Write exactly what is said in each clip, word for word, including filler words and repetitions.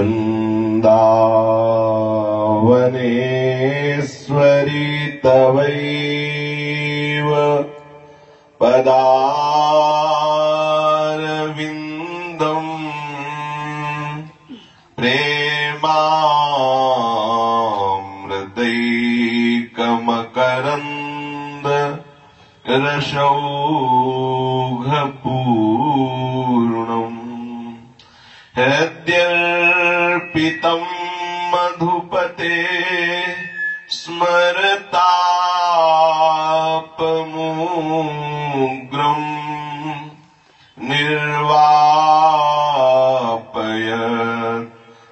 वृन्दावनेश्वरि तवैव पदारविन्दम् प्रेमामृतैकमकरन्द रसौघपूर्णम् हृद्यर्पितम् मधुपते स्मरतापमुग्रम् निर्वापयत्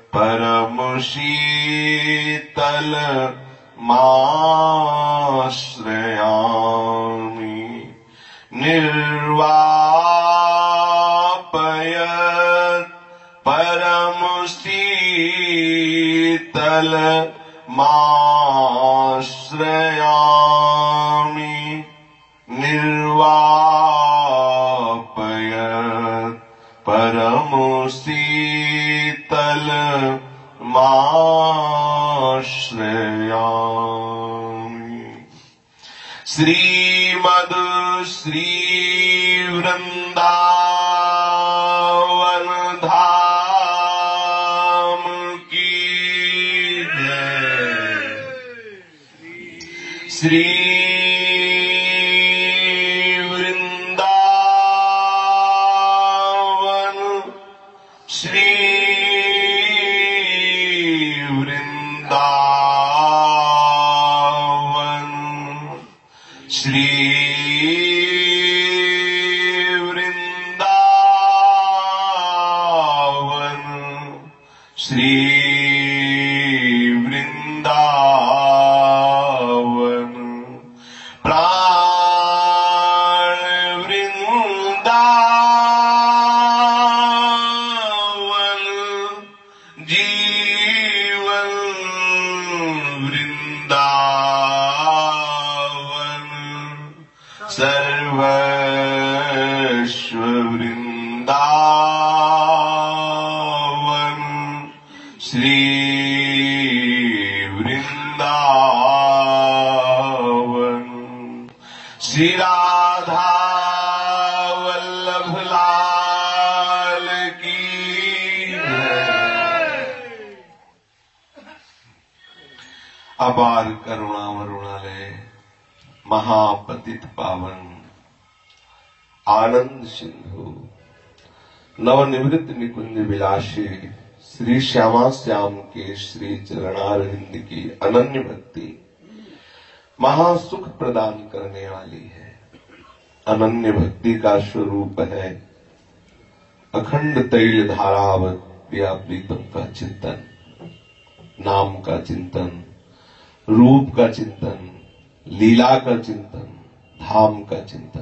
परमशीतलमाश्रयामि निर्वापयत् परमशीतलमाश्रयामि निर्वापयत् परमशीतलमाश्रयामि। श्रीमद् श्री वृंदावन धाम की जय। श्री वृंदावन श्री वृंदावन श्री वृंदावन श्री वृंदावन प्राण वृंदावन जीवन वृंदावन सर्वस्व वृंदावन श्री वृंदावन। श्री राधा वल्लभ लाल की जय। अपार करुणा वरुणालय महापतित पावन आनंद सिंधु नवनिवृत्त निकुंज विलासी श्री श्यामा श्याम के श्री चरणारविंद की अनन्य भक्ति महासुख प्रदान करने वाली है। अनन्य भक्ति का स्वरूप है अखंड तैल धारावत प्रिया प्रीतम का चिंतन, नाम का चिंतन, रूप का चिंतन, लीला का चिंतन, धाम का चिंतन।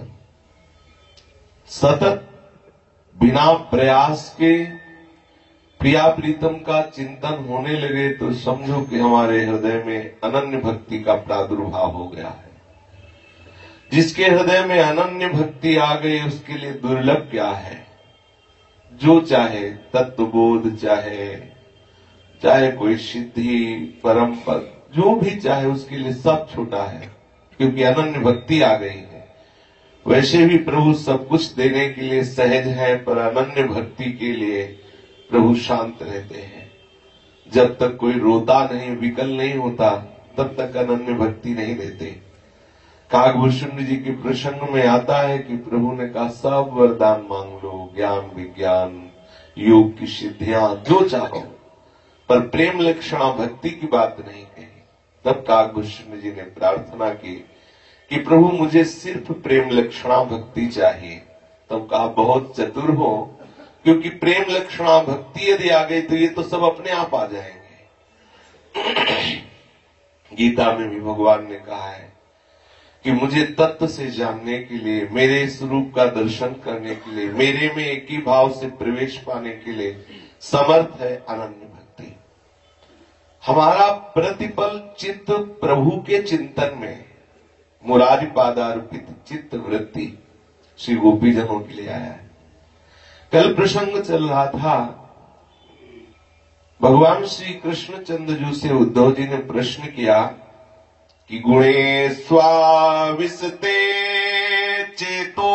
सतत बिना प्रयास के प्रिया प्रीतम का चिंतन होने लगे तो समझो कि हमारे हृदय में अनन्य भक्ति का प्रादुर्भाव हो गया है। जिसके हृदय में अनन्य भक्ति आ गई उसके लिए दुर्लभ क्या है। जो चाहे तत्वबोध, चाहे चाहे कोई सिद्धि परम पद, जो भी चाहे उसके लिए सब छोटा है, क्योंकि अनन्य भक्ति आ गई है। वैसे भी प्रभु सब कुछ देने के लिए सहज है, पर अनन्य भक्ति के लिए प्रभु शांत रहते हैं। जब तक कोई रोता नहीं, विकल नहीं होता, तब तक अनन्य भक्ति नहीं देते। काकभूषण जी के प्रसंग में आता है कि प्रभु ने कहा सब वरदान मांग लो, ज्ञान विज्ञान योग की सिद्धियां जो चाहो, पर प्रेम लक्षणा भक्ति की बात नहीं कही। तब काकभूषण जी ने प्रार्थना की कि प्रभु मुझे सिर्फ प्रेम लक्षणा भक्ति चाहिए। तब कहा बहुत चतुर हो, क्योंकि प्रेम लक्षणा भक्ति यदि आ गई तो ये तो सब अपने आप आ जाएंगे। गीता में भी भगवान ने कहा है कि मुझे तत्व से जानने के लिए, मेरे स्वरूप का दर्शन करने के लिए, मेरे में एक ही भाव से प्रवेश पाने के लिए समर्थ है अनन्य भक्ति। हमारा प्रतिपल चित्त प्रभु के चिंतन में मुरारी पादार्पित चित्त वृत्ति श्री गोपीजनों के लिए आया है। कल प्रसंग चल रहा था भगवान श्री कृष्णचंद्र जी से उद्धव जी ने प्रश्न किया कि गुणे स्वाविशते चेतो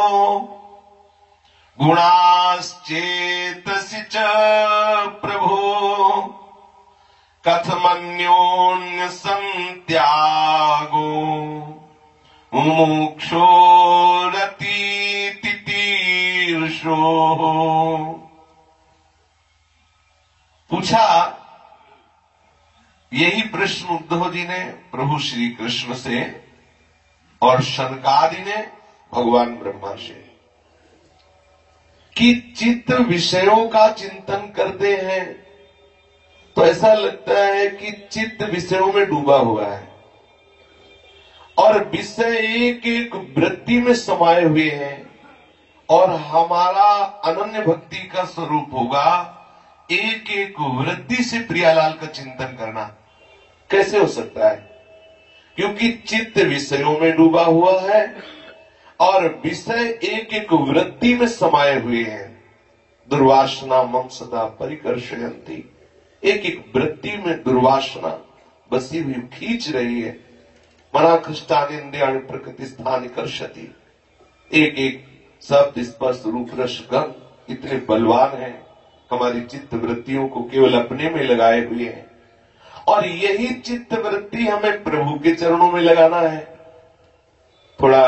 गुणाश्चेतसि च प्रभो कथमन्योन्य संत्यागो मुमुक्षोरतीतितीर्षो। पूछा यही प्रश्न उद्धव जी ने प्रभु श्री कृष्ण से और शनकादि ने भगवान ब्रह्मा से कि चित्त विषयों का चिंतन करते हैं तो ऐसा लगता है कि चित्त विषयों में डूबा हुआ है और विषय एक एक वृत्ति में समाये हुए हैं और हमारा अनन्य भक्ति का स्वरूप होगा एक एक वृत्ति से प्रियालाल का चिंतन करना। कैसे हो सकता है? क्योंकि चित्त विषयों में डूबा हुआ है और विषय एक एक वृत्ति में समाये हुए हैं। दुर्वासना मम सदा परिकर्षयन्ति, एक एक वृत्ति में दुर्वासना बसी हुई खींच रही है। मना कृष्टान इंद्रियाणि प्रकृति स्थान कर्षति, एक एक शब्द स्पर्श रूप रस गंध इतने बलवान हैं हमारी चित्त वृत्तियों को केवल अपने में लगाए हुए हैं और यही चित्त वृत्ति हमें प्रभु के चरणों में लगाना है। थोड़ा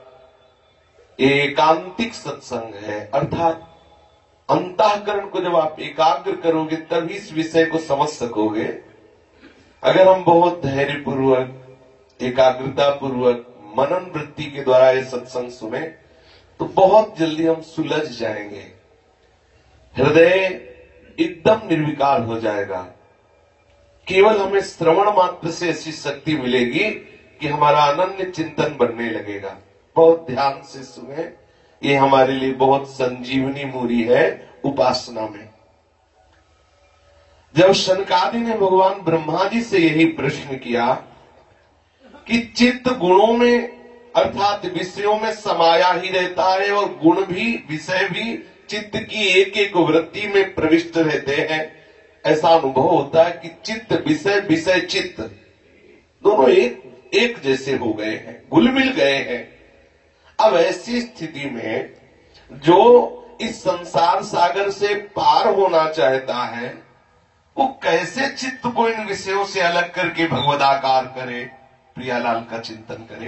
एकांतिक सत्संग है, अर्थात अंतःकरण को जब आप एकाग्र करोगे तभी इस विषय को समझ सकोगे। अगर हम बहुत धैर्य पूर्वक एकाग्रता पूर्वक मनन वृत्ति के द्वारा ये सत्संग सुने तो बहुत जल्दी हम सुलझ जाएंगे, हृदय एकदम निर्विकार हो जाएगा। केवल हमें श्रवण मात्र से ऐसी शक्ति मिलेगी कि हमारा अनन्य चिंतन बनने लगेगा। बहुत ध्यान से सुने, ये हमारे लिए बहुत संजीवनी मूरी है उपासना में। जब शनकादि ने भगवान ब्रह्मा जी से यही प्रश्न किया कि चित्त गुणों में अर्थात विषयों में समाया ही रहता है और गुण भी विषय भी चित्त की एक एक वृत्ति में प्रविष्ट रहते हैं, ऐसा अनुभव होता है कि चित्त विषय विषय चित्त दोनों एक एक जैसे हो गए हैं, घुल मिल गए हैं। अब ऐसी स्थिति में जो इस संसार सागर से पार होना चाहता है वो कैसे चित्त को इन विषयों से अलग करके भगवदाकार करे, प्रियालाल का चिंतन करे।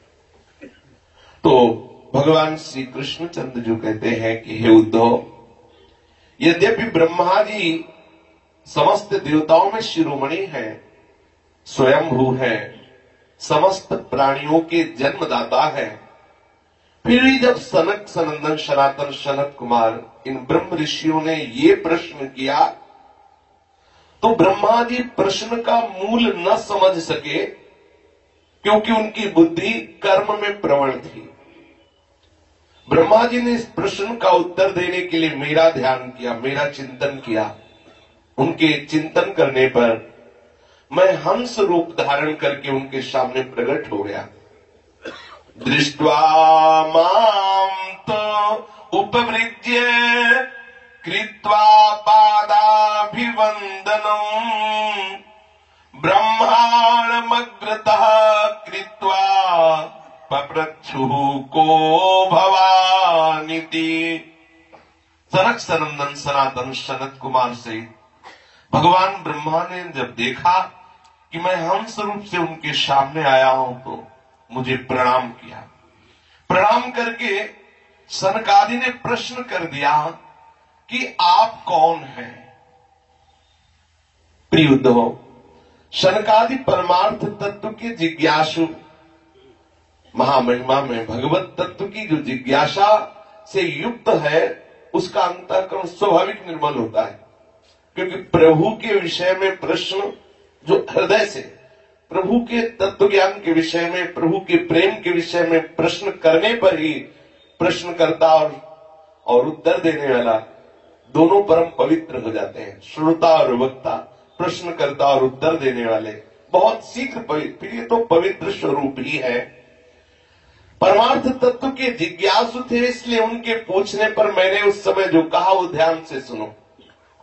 तो भगवान श्री कृष्णचंद्र जो कहते हैं कि हे उद्धव, यद्यपि ब्रह्मा जी समस्त देवताओं में शिरोमणि है, स्वयंभू है, समस्त प्राणियों के जन्मदाता है, फिर भी जब सनक सनंदन सनातन सनत कुमार इन ब्रह्म ऋषियों ने ये प्रश्न किया तो ब्रह्मा जी प्रश्न का मूल न समझ सके क्योंकि उनकी बुद्धि कर्म में प्रवण थी। ब्रह्मा जी ने इस प्रश्न का उत्तर देने के लिए मेरा ध्यान किया, मेरा चिंतन किया। उनके चिंतन करने पर मैं हंस रूप धारण करके उनके सामने प्रकट हो गया। दृष्ट्वा मां तो उपवृज्य कृत्वा पादाभिवंदनम् ब्रह्माणमग्रतः कृत्वा पप्रच्छुः को भवानिति। सनक सनंदन सनातन सनत कुमार से भगवान ब्रह्मा ने जब देखा कि मैं हंस रूप से उनके सामने आया हूं तो मुझे प्रणाम किया। प्रणाम करके सनकादि ने प्रश्न कर दिया कि आप कौन हैं? प्रिय उद्धव, सनकादि परमार्थ तत्व के जिज्ञासु, महामहिमा में भगवत तत्व की जो जिज्ञासा से युक्त है उसका अंतःकरण स्वाभाविक निर्मल होता है, क्योंकि प्रभु के विषय में प्रश्न जो हृदय से प्रभु के तत्व ज्ञान के विषय में, प्रभु के प्रेम के विषय में प्रश्न करने पर ही प्रश्नकर्ता और, और उत्तर देने वाला दोनों परम पवित्र हो जाते हैं। श्रोता और वक्ता, प्रश्नकर्ता और उत्तर देने वाले बहुत शीघ्र पवित्र, ये तो पवित्र स्वरूप ही है। परमार्थ तत्व के जिज्ञासु थे, इसलिए उनके पूछने पर मैंने उस समय जो कहा वो ध्यान से सुनो।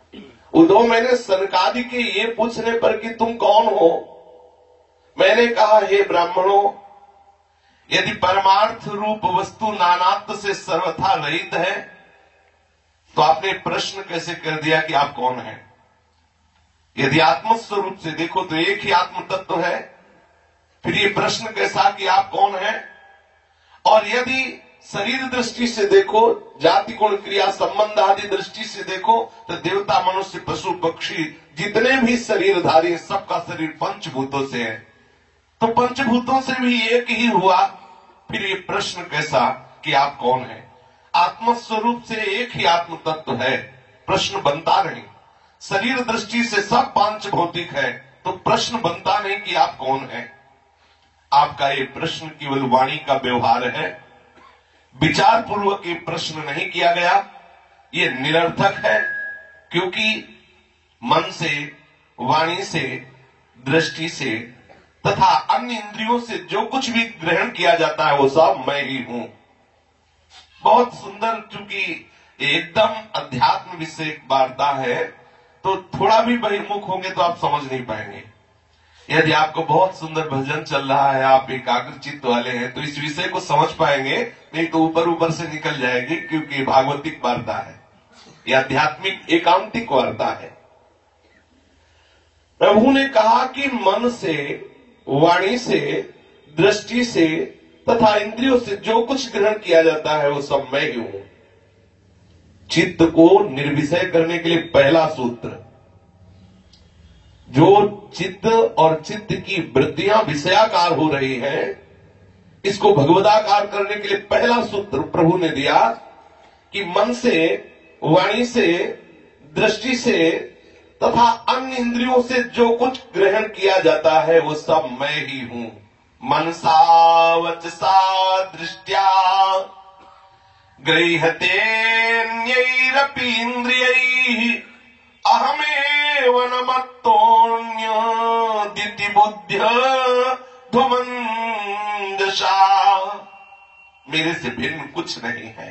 उद्धव, मैंने सनकादि के ये पूछने पर कि तुम कौन हो, मैंने कहा हे ब्राह्मणों, यदि परमार्थ रूप वस्तु नानात्व से सर्वथा रहित है तो आपने प्रश्न कैसे कर दिया कि आप कौन हैं? यदि आत्मस्वरूप से देखो तो एक ही आत्म तत्व है, फिर ये प्रश्न कैसा कि आप कौन हैं? और यदि शरीर दृष्टि से देखो, जाति गुण क्रिया संबंध आदि दृष्टि से देखो तो देवता मनुष्य पशु पक्षी जितने भी शरीरधारी सबका शरीर पंचभूतों से है, तो पंचभूतों से भी एक ही हुआ, फिर ये प्रश्न कैसा कि आप कौन हैं? आत्मस्वरूप से एक ही आत्म तत्व है, प्रश्न बनता नहीं। शरीर दृष्टि से सब पांच भौतिक है, तो प्रश्न बनता नहीं कि आप कौन हैं। आपका ये प्रश्न केवल वाणी का व्यवहार है, विचार पूर्वक ये प्रश्न नहीं किया गया, ये निरर्थक है, क्योंकि मन से, वाणी से, दृष्टि से तथा अन्य इंद्रियों से जो कुछ भी ग्रहण किया जाता है वो सब मैं ही हूं। बहुत सुंदर, चूंकि एकदम अध्यात्म विषय वार्ता है तो थोड़ा भी बहिर्मुख होंगे तो आप समझ नहीं पाएंगे। यदि आपको बहुत सुंदर भजन चल रहा है, आप एकाग्र चित्त वाले हैं, तो इस विषय को समझ पाएंगे, नहीं तो ऊपर ऊपर से निकल जाएगी, क्योंकि भागवतिक वार्ता है, यह आध्यात्मिक एकांतिक वार्ता है। प्रभु ने कहा कि मन से, वाणी से, दृष्टि से तथा इंद्रियों से जो कुछ ग्रहण किया जाता है वो सब मैं ही हूं। चित्त को निर्विषय करने के लिए पहला सूत्र, जो चित्त और चित्त की वृत्तियां विषयाकार हो रही हैं, इसको भगवदाकार करने के लिए पहला सूत्र प्रभु ने दिया कि मन से, वाणी से, दृष्टि से तथा अन्य इंद्रियों से जो कुछ ग्रहण किया जाता है वो सब मैं ही हूं। मनसा वचसा दृष्ट्या गृह्यतेऽन्यैरपि इन्द्रियैः अहमेव न मत्तोऽन्यदिति बुद्ध्या ध्वमन्दशा। मेरे से भिन्न कुछ नहीं है।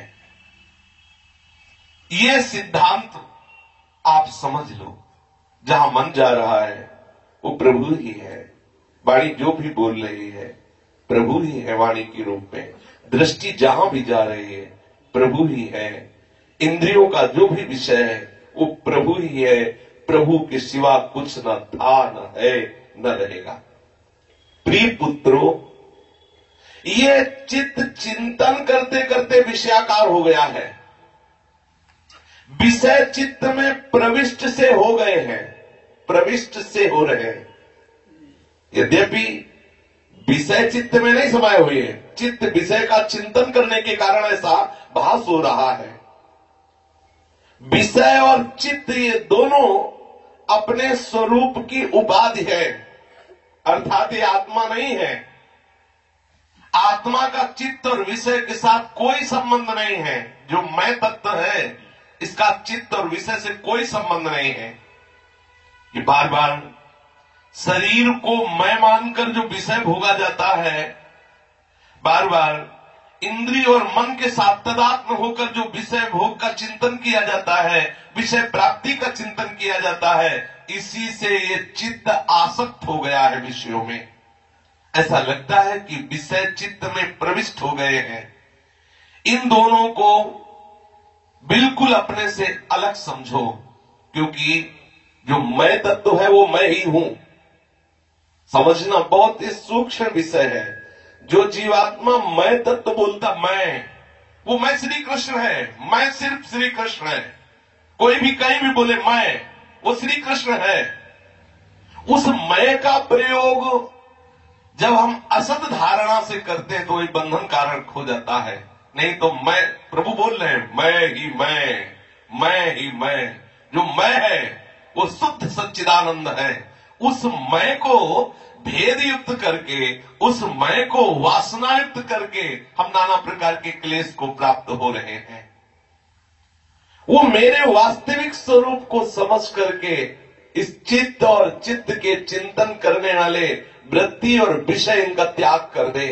ये सिद्धांत आप समझ लो। जहां मन जा रहा है वो प्रभु ही है, वाणी जो भी बोल रही है प्रभु ही है वाणी के रूप में, दृष्टि जहां भी जा रही है प्रभु ही है, इंद्रियों का जो भी विषय है वो प्रभु ही है, प्रभु के सिवा कुछ न था, न है, न रहेगा। प्रिय पुत्रों, ये चित्त चिंतन करते करते विषयाकार हो गया है, विषय चित्त में प्रविष्ट से हो गए हैं, प्रविष्ट से हो रहे हैं। यद्यपि विषय चित्त में नहीं समाये हुए हैं, चित्त विषय का चिंतन करने के कारण ऐसा भास हो रहा है। विषय और चित्त ये दोनों अपने स्वरूप की उपाधि है, अर्थात ये आत्मा नहीं है। आत्मा का चित्त और विषय के साथ कोई संबंध नहीं है। जो मैं तत्व है इसका चित्त और विषय से कोई संबंध नहीं है। ये बार बार शरीर को मैं मानकर जो विषय भोगा जाता है, बार बार इंद्रिय और मन के साथ तदात्म होकर जो विषय भोग का चिंतन किया जाता है, विषय प्राप्ति का चिंतन किया जाता है, इसी से ये चित्त आसक्त हो गया है विषयों में। ऐसा लगता है कि विषय चित्त में प्रविष्ट हो गए हैं। इन दोनों को बिल्कुल अपने से अलग समझो, क्योंकि जो मैं तत्व है वो मैं ही हूं। समझना बहुत ही सूक्ष्म विषय है। जो जीवात्मा मैं तत्व बोलता, मैं, वो मैं श्री कृष्ण है, मैं सिर्फ श्री कृष्ण है। कोई भी कहीं भी बोले मैं, वो श्री कृष्ण है। उस मैं का प्रयोग जब हम असत धारणा से करते हैं तो वही बंधन कारण हो जाता है। नहीं तो मैं, प्रभु बोल रहे हैं मैं ही मैं, मैं ही मैं। जो मैं है वो शुद्ध सच्चिदानंद है। उस मैं को भेद युक्त करके, उस मैं को वासना युक्त करके हम नाना प्रकार के क्लेश को प्राप्त हो रहे हैं। वो मेरे वास्तविक स्वरूप को समझ करके इस चित्त और चित्त के चिंतन करने वाले वृत्ति और विषय इनका त्याग कर दे।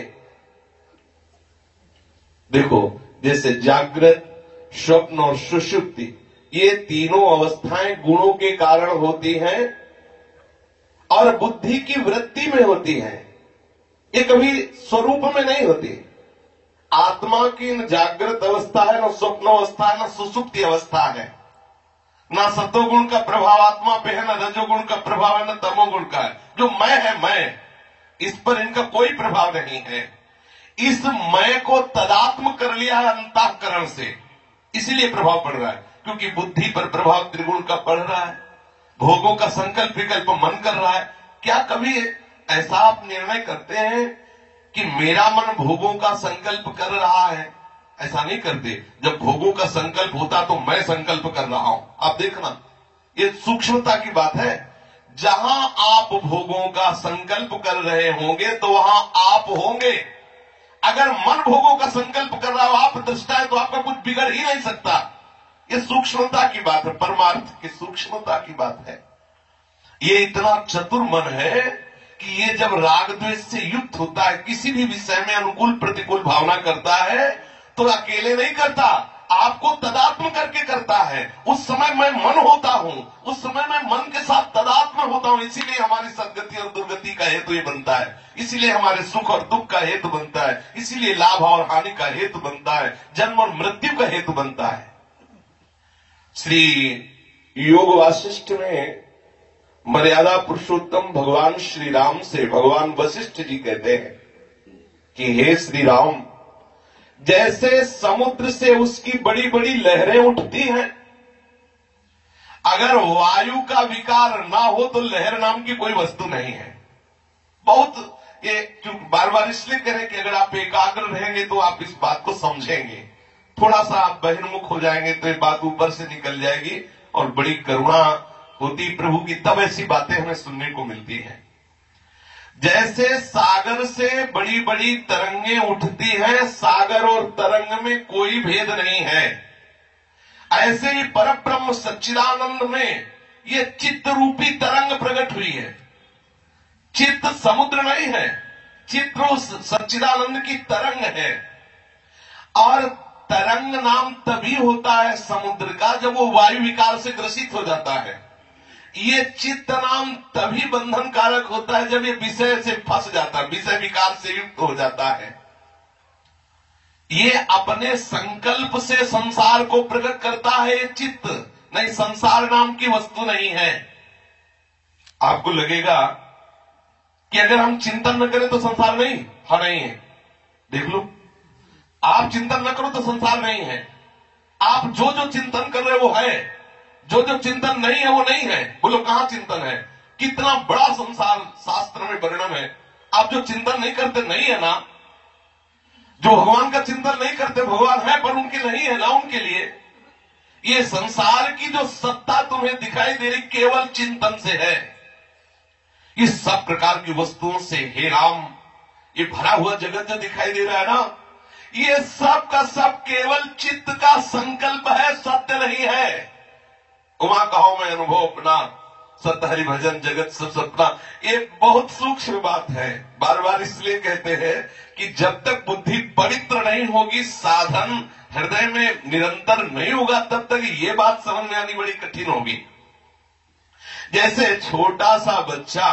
देखो, जैसे जागृत, स्वप्न और सुषुप्ति ये तीनों अवस्थाएं गुणों के कारण होती हैं और बुद्धि की वृत्ति में होती हैं। ये कभी स्वरूप में नहीं होती। आत्मा की न जागृत अवस्था है, न स्वप्न अवस्था है, न सुसुप्ति अवस्था है। न सतोगुण का प्रभाव आत्मा पे है, न रजोगुण का प्रभाव है, न तमोगुण का है। जो मैं है, मैं, इस पर इनका कोई प्रभाव नहीं है। इस मैं को तदात्म कर लिया है अंतःकरण से, इसलिए प्रभाव पड़ रहा है। क्योंकि बुद्धि पर प्रभाव त्रिगुण का पड़ रहा है, भोगों का संकल्प विकल्प मन कर रहा है। क्या कभी ऐसा आप निर्णय करते हैं कि मेरा मन भोगों का संकल्प कर रहा है? ऐसा नहीं करते। जब भोगों का संकल्प होता तो मैं संकल्प कर रहा हूं। आप देखना, ये सूक्ष्मता की बात है। जहां आप भोगों का संकल्प कर रहे होंगे तो वहां आप होंगे। अगर मन भोगों का संकल्प कर रहा हो, आप दृष्टा है, तो आपका कुछ बिगड़ ही नहीं सकता। ये सूक्ष्मता की बात है, परमार्थ की सूक्ष्मता की बात है। ये इतना चतुर मन है कि ये जब राग द्वेष से युक्त होता है, किसी भी विषय में अनुकूल प्रतिकूल भावना करता है, तो अकेले नहीं करता, आपको तदात्म करके करता है। उस समय मैं मन होता हूं, उस समय मैं मन के साथ तदात्म होता हूं। इसीलिए हमारी सदगति और दुर्गति का हेतु ये बनता है, इसीलिए हमारे सुख और दुख का हेतु बनता है, इसीलिए लाभ और हानि का हेतु बनता है, जन्म और मृत्यु का हेतु बनता है। श्री योग वासिष्ठ में मर्यादा पुरुषोत्तम भगवान श्री राम से भगवान वशिष्ठ जी कहते हैं कि हे श्री राम, जैसे समुद्र से उसकी बड़ी बड़ी लहरें उठती हैं, अगर वायु का विकार ना हो तो लहर नाम की कोई वस्तु नहीं है। बहुत ये बार बार इसलिए करें कि अगर आप एकाग्र रहेंगे तो आप इस बात को समझेंगे। थोड़ा सा आप बहिर्मुख हो जाएंगे तो ये बात ऊपर से निकल जाएगी और बड़ी करुणा होती प्रभु की, तब ऐसी बातें हमें सुनने को मिलती हैं। जैसे सागर से बड़ी बड़ी तरंगें उठती हैं, सागर और तरंग में कोई भेद नहीं है, ऐसे ही परब्रह्म सच्चिदानंद में ये चित्त रूपी तरंग प्रकट हुई है। चित्त समुद्र नहीं है, चित्त उस सच्चिदानंद की तरंग है। और तरंग नाम तभी होता है समुद्र का जब वो वायु विकार से ग्रसित हो जाता है। ये चित्त नाम तभी बंधन कारक होता है जब ये विषय से फंस जाता है, विषय विकार से युक्त हो जाता है। ये अपने संकल्प से संसार को प्रकट करता है, ये चित्त नहीं, संसार नाम की वस्तु नहीं है। आपको लगेगा कि अगर हम चिंतन न करें तो संसार नहीं, हाँ नहीं है। देख लो, आप चिंतन न करो तो संसार नहीं है। आप जो जो चिंतन कर रहे हो वो है, जो जो चिंतन नहीं है वो नहीं है। बोलो कहां चिंतन है? कितना बड़ा संसार शास्त्र में वर्णन है। आप जो चिंतन नहीं करते नहीं है ना, जो भगवान का चिंतन नहीं करते, भगवान है पर उनके नहीं है ना उनके लिए। ये संसार की जो सत्ता तुम्हें दिखाई दे रही केवल चिंतन से है। इस सब प्रकार की वस्तुओं से हे राम ये भरा हुआ जगत जो दिखाई दे रहा है ना, ये सब का सब केवल चित्त का संकल्प है, सत्य नहीं है। उमा कहो मैं अनुभव अपना, सत्य हरि भजन जगत सब सपना। एक बहुत सूक्ष्म बात है, बार बार इसलिए कहते हैं कि जब तक बुद्धि पवित्र नहीं होगी, साधन हृदय में निरंतर नहीं होगा, तब तक ये बात समझ में आनी बड़ी कठिन होगी। जैसे छोटा सा बच्चा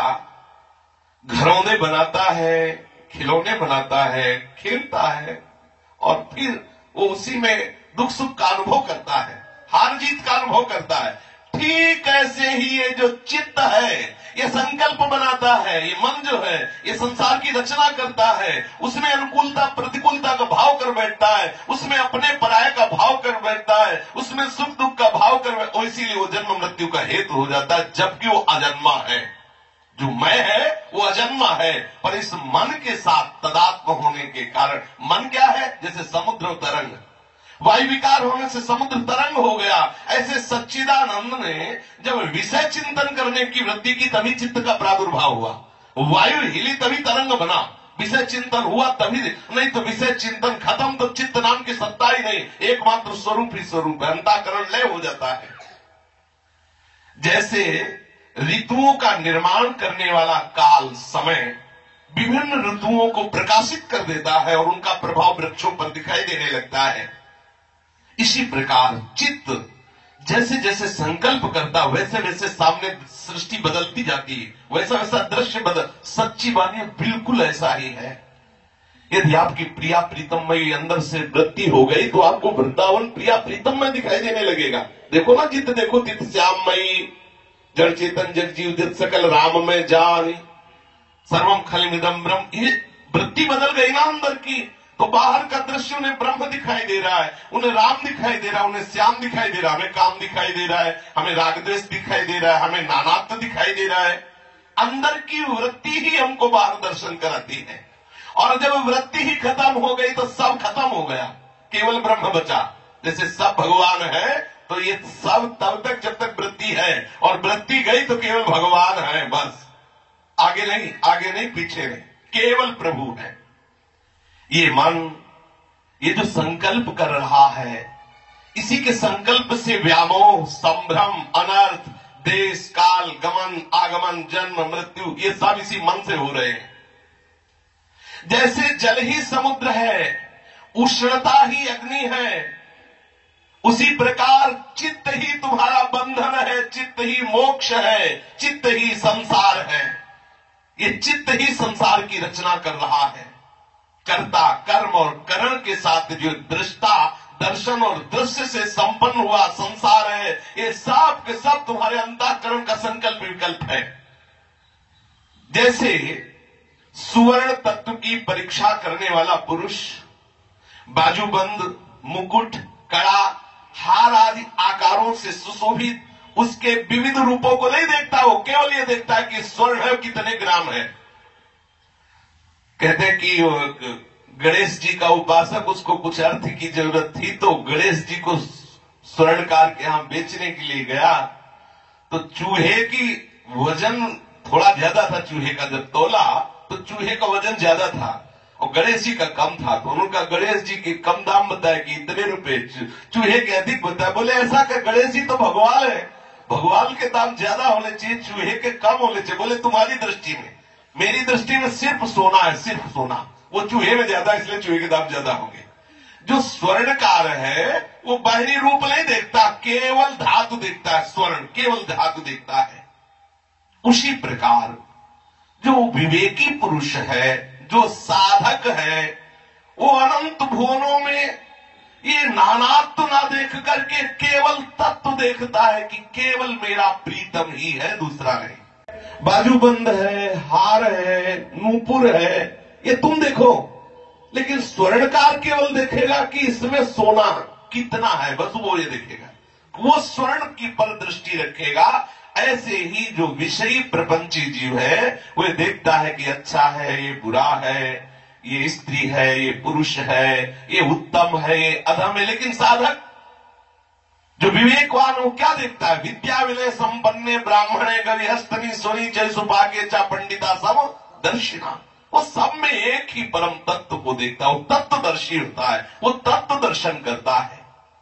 घरौंदे बनाता है, खिलौने बनाता है, खेलता है और फिर वो उसी में दुख सुख का अनुभव करता है, हार जीत का अनुभव करता है। ठीक ऐसे ही ये जो चित्त है ये संकल्प बनाता है, ये मन जो है ये संसार की रचना करता है, उसमें अनुकूलता प्रतिकूलता का भाव कर बैठता है, उसमें अपने पराये का भाव कर बैठता है, उसमें सुख दुख का भाव कर बैठता है। इसीलिए वो जन्म मृत्यु का हेतु हो जाता है, जबकि वो अजन्मा है। जो मैं है वो अजन्मा है, पर इस मन के साथ तदात्म होने के कारण, मन क्या है? जैसे समुद्र तरंग, वायु विकार होने से समुद्र तरंग हो गया। ऐसे सच्चिदानंद ने जब विषय चिंतन करने की वृत्ति की तभी चित्त का प्रादुर्भाव हुआ। वायु हिली तभी तरंग बना, विषय चिंतन हुआ तभी, नहीं तो विषय चिंतन खत्म तो चित्त नाम की सत्ता ही नहीं, एकमात्र स्वरूप ही स्वरूप है, अंतःकरण लय हो जाता है। जैसे ऋतुओं का निर्माण करने वाला काल समय विभिन्न ऋतुओं को प्रकाशित कर देता है और उनका प्रभाव वृक्षों पर दिखाई देने लगता है, इसी प्रकार चित्त जैसे जैसे संकल्प करता वैसे वैसे सामने सृष्टि बदलती जाती है, वैसा वैसा दृश्य बदल। सच्ची वाणी बिल्कुल ऐसा ही है। यदि आपकी प्रिया प्रीतममयी अंदर से वृत्ति हो गई तो आपको वृंदावन प्रिया प्रीतममय दिखाई देने लगेगा। देखो ना, जित देखो तित श्याममयी, जड़ चेतन जग जीव जित सकल राम में जानी, सर्वम खलमिदम ब्रह्म। ये वृत्ति बदल गई ना अंदर की, तो बाहर का दृश्य उन्हें ब्रह्म दिखाई दे रहा है, उन्हें राम दिखाई दे रहा है, उन्हें श्याम दिखाई दे रहा है, हमें काम दिखाई दे रहा है, हमें रागद्वेष दिखाई दे रहा है, हमें नानात्व दिखाई दे रहा है। अंदर की वृत्ति ही हमको बाहर दर्शन कराती है। और जब वृत्ति ही खत्म हो गई तो सब खत्म हो गया, केवल ब्रह्म बचा। जैसे सब भगवान है तो ये सब तब तक जब तक वृत्ति है, और वृत्ति गई तो केवल भगवान है, बस। आगे नहीं, आगे नहीं, पीछे नहीं, केवल प्रभु है। ये मन, ये जो संकल्प कर रहा है, इसी के संकल्प से व्यामोह, संभ्रम, अनर्थ, देश काल, गमन आगमन, जन्म मृत्यु, ये सब इसी मन से हो रहे हैं। जैसे जल ही समुद्र है, उष्णता ही अग्नि है, उसी प्रकार चित्त ही तुम्हारा बंधन है, चित्त ही मोक्ष है, चित्त ही संसार है। ये चित्त ही संसार की रचना कर रहा है। कर्ता, कर्म और करण के साथ जो दृष्टा, दर्शन और दृश्य से संपन्न हुआ संसार है, ये सब के सब तुम्हारे अंतःकरण का संकल्प विकल्प है। जैसे सुवर्ण तत्व की परीक्षा करने वाला पुरुष बाजूबंद, मुकुट, कड़ा, हार आदि आकारों से सुशोभित उसके विविध रूपों को नहीं देखता, वो केवल ये देखता है कि स्वर्ण है कितने ग्राम है। कहते हैं कि गणेश जी का उपासक, उसको कुछ अर्थ की जरूरत थी तो गणेश जी को स्वर्णकार के यहां बेचने के लिए गया, तो चूहे की वजन थोड़ा ज्यादा था। चूहे का जब तोला तो चूहे का वजन ज्यादा था और गणेश जी का कम था, तो उनका गणेश जी के कम दाम बताया कि इतने रुपए, चूहे के अधिक बताया। बोले ऐसा कि गणेश जी तो भगवान है, भगवान के दाम ज्यादा होने चाहिए, चूहे के कम होने चाहिए। बोले तुम्हारी दृष्टि में, मेरी दृष्टि में सिर्फ सोना है, सिर्फ सोना, वो चूहे में ज्यादा, इसलिए चूहे के दाम ज्यादा होंगे। जो स्वर्णकार है वो बाहरी रूप नहीं देखता, केवल धातु देखता है, स्वर्ण केवल धातु देखता है। उसी प्रकार जो विवेकी पुरुष है, जो साधक है, वो अनंत भुवनों में ये नानात्व ना देख करके केवल तत्व देखता है कि केवल मेरा प्रीतम ही है, दूसरा नहीं। बाजूबंद है, हार है, नूपुर है, ये तुम देखो, लेकिन स्वर्णकार केवल देखेगा कि इसमें सोना कितना है, बस वो ये देखेगा, वो स्वर्ण की पर दृष्टि रखेगा। ऐसे ही जो विषयी प्रपंची जीव है वो देखता है कि अच्छा है, ये बुरा है, ये स्त्री है, ये पुरुष है, ये उत्तम है, ये अधम है। लेकिन साधक जो विवेकवान, वो क्या देखता है? विद्या विनय संपन्ने ब्राह्मणे गविहस्तनी सोनी जय सुभाग्य चा पंडिता सम दर्शिना। वो सब में एक ही परम तत्व को देखता है, वो तत्वदर्शी होता है, वो तत्व दर्शन करता है।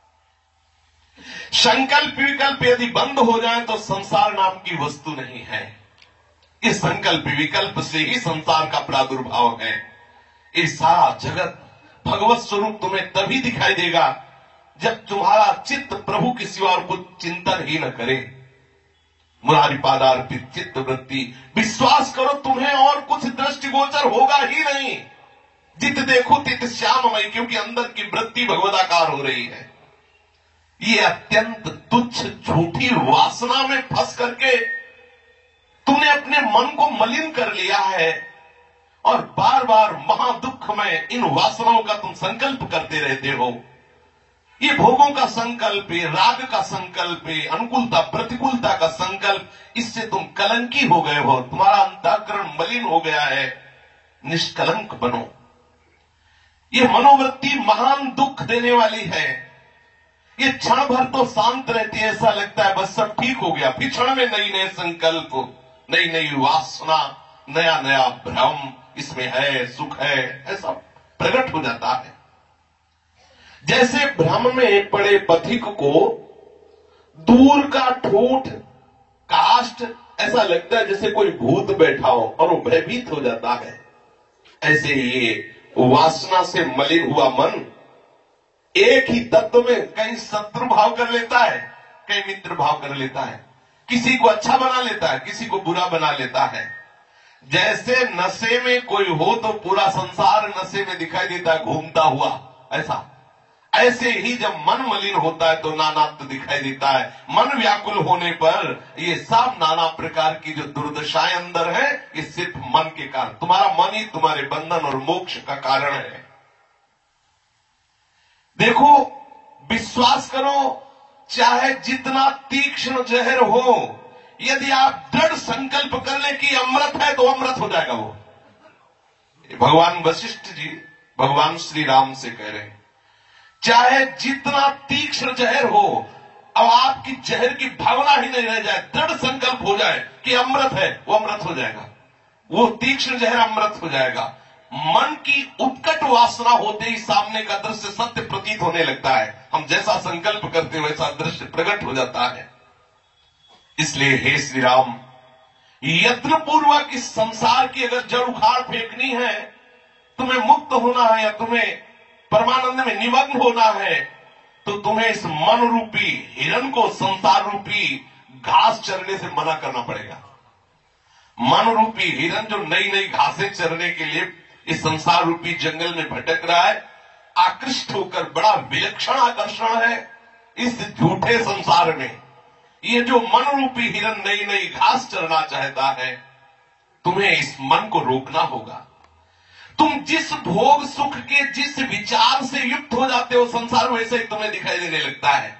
संकल्प विकल्प यदि बंद हो जाए तो संसार नाम की वस्तु नहीं है। इस संकल्प विकल्प से ही संसार का प्रादुर्भाव है। ये सारा जगत भगवत स्वरूप तुम्हें तभी दिखाई देगा जब तुम्हारा चित्त प्रभु के सिवा और कुछ चिंतन ही न करे। मुरारी पादार्पित चित्त वृत्ति, विश्वास करो तुम्हें और कुछ दृष्टिगोचर होगा ही नहीं। जित देखो तित श्याममय, क्योंकि अंदर की वृत्ति भगवदाकार हो रही है। ये अत्यंत तुच्छ झूठी वासना में फंस करके तुमने अपने मन को मलिन कर लिया है और बार बार महादुख में इन वासनाओं का तुम संकल्प करते रहते हो। ये भोगों का संकल्प है, राग का संकल्प है, अनुकूलता प्रतिकूलता का संकल्प, इससे तुम कलंकी हो गए हो, तुम्हारा अंतःकरण मलिन हो गया है। निष्कलंक बनो। ये मनोवृत्ति महान दुख देने वाली है। ये क्षण भर तो शांत रहती है, ऐसा लगता है बस सब ठीक हो गया, फिर क्षण में नई नए संकल्प, नई नई वासना, नया नया भ्रम, इसमें है सुख है, ऐसा प्रकट हो जाता है। जैसे भ्रम में पड़े पथिक को दूर का ठोठ काष्ठ ऐसा लगता है जैसे कोई भूत बैठा हो और वो भयभीत हो जाता है। ऐसे ये वासना से मलिन हुआ मन एक ही तत्व में कहीं शत्रु भाव कर लेता है, कई मित्र भाव कर लेता है, किसी को अच्छा बना लेता है, किसी को बुरा बना लेता है। जैसे नशे में कोई हो तो पूरा संसार नशे में दिखाई देता है घूमता हुआ, ऐसा ऐसे ही जब मन मलिन होता है तो नानात्व दिखाई देता है। मन व्याकुल होने पर ये सब नाना प्रकार की जो दुर्दशाएं अंदर है, ये सिर्फ मन के कारण, तुम्हारा मन ही तुम्हारे बंधन और मोक्ष का कारण है। देखो, विश्वास करो, चाहे जितना तीक्ष्ण जहर हो, यदि आप दृढ़ संकल्प कर ले कि अमृत है तो अमृत हो जाएगा वो। भगवान वशिष्ठ जी भगवान श्री राम से कह रहे हैं, चाहे जितना तीक्ष्ण जहर हो, अब आपकी जहर की भावना ही नहीं रह जाए, दृढ़ संकल्प हो जाए कि अमृत है, वो अमृत हो जाएगा, वो तीक्ष्ण जहर अमृत हो जाएगा। मन की उत्कट वासना होते ही सामने का दृश्य सत्य प्रतीत होने लगता है। हम जैसा संकल्प करते वैसा दृश्य प्रकट हो जाता है। इसलिए हे श्री राम, यत्न पूर्वक इस संसार की अगर जड़ उखाड़ फेंकनी है, तुम्हें मुक्त होना है या तुम्हें परमानंद में निमग्न होना है, तो तुम्हें इस मन रूपी हिरण को संसार रूपी घास चरने से मना करना पड़ेगा। मन रूपी हिरण जो नई नई घासें चरने के लिए इस संसार रूपी जंगल में भटक रहा है, आकृष्ट होकर, बड़ा विलक्षण आकर्षण है इस झूठे संसार में। ये जो मन रूपी हिरण नई नई घास चरना चाहता है, तुम्हें इस मन को रोकना होगा। तुम जिस भोग सुख के जिस विचार से युक्त हो जाते हो, संसार वैसे ही तुम्हें दिखाई देने लगता है।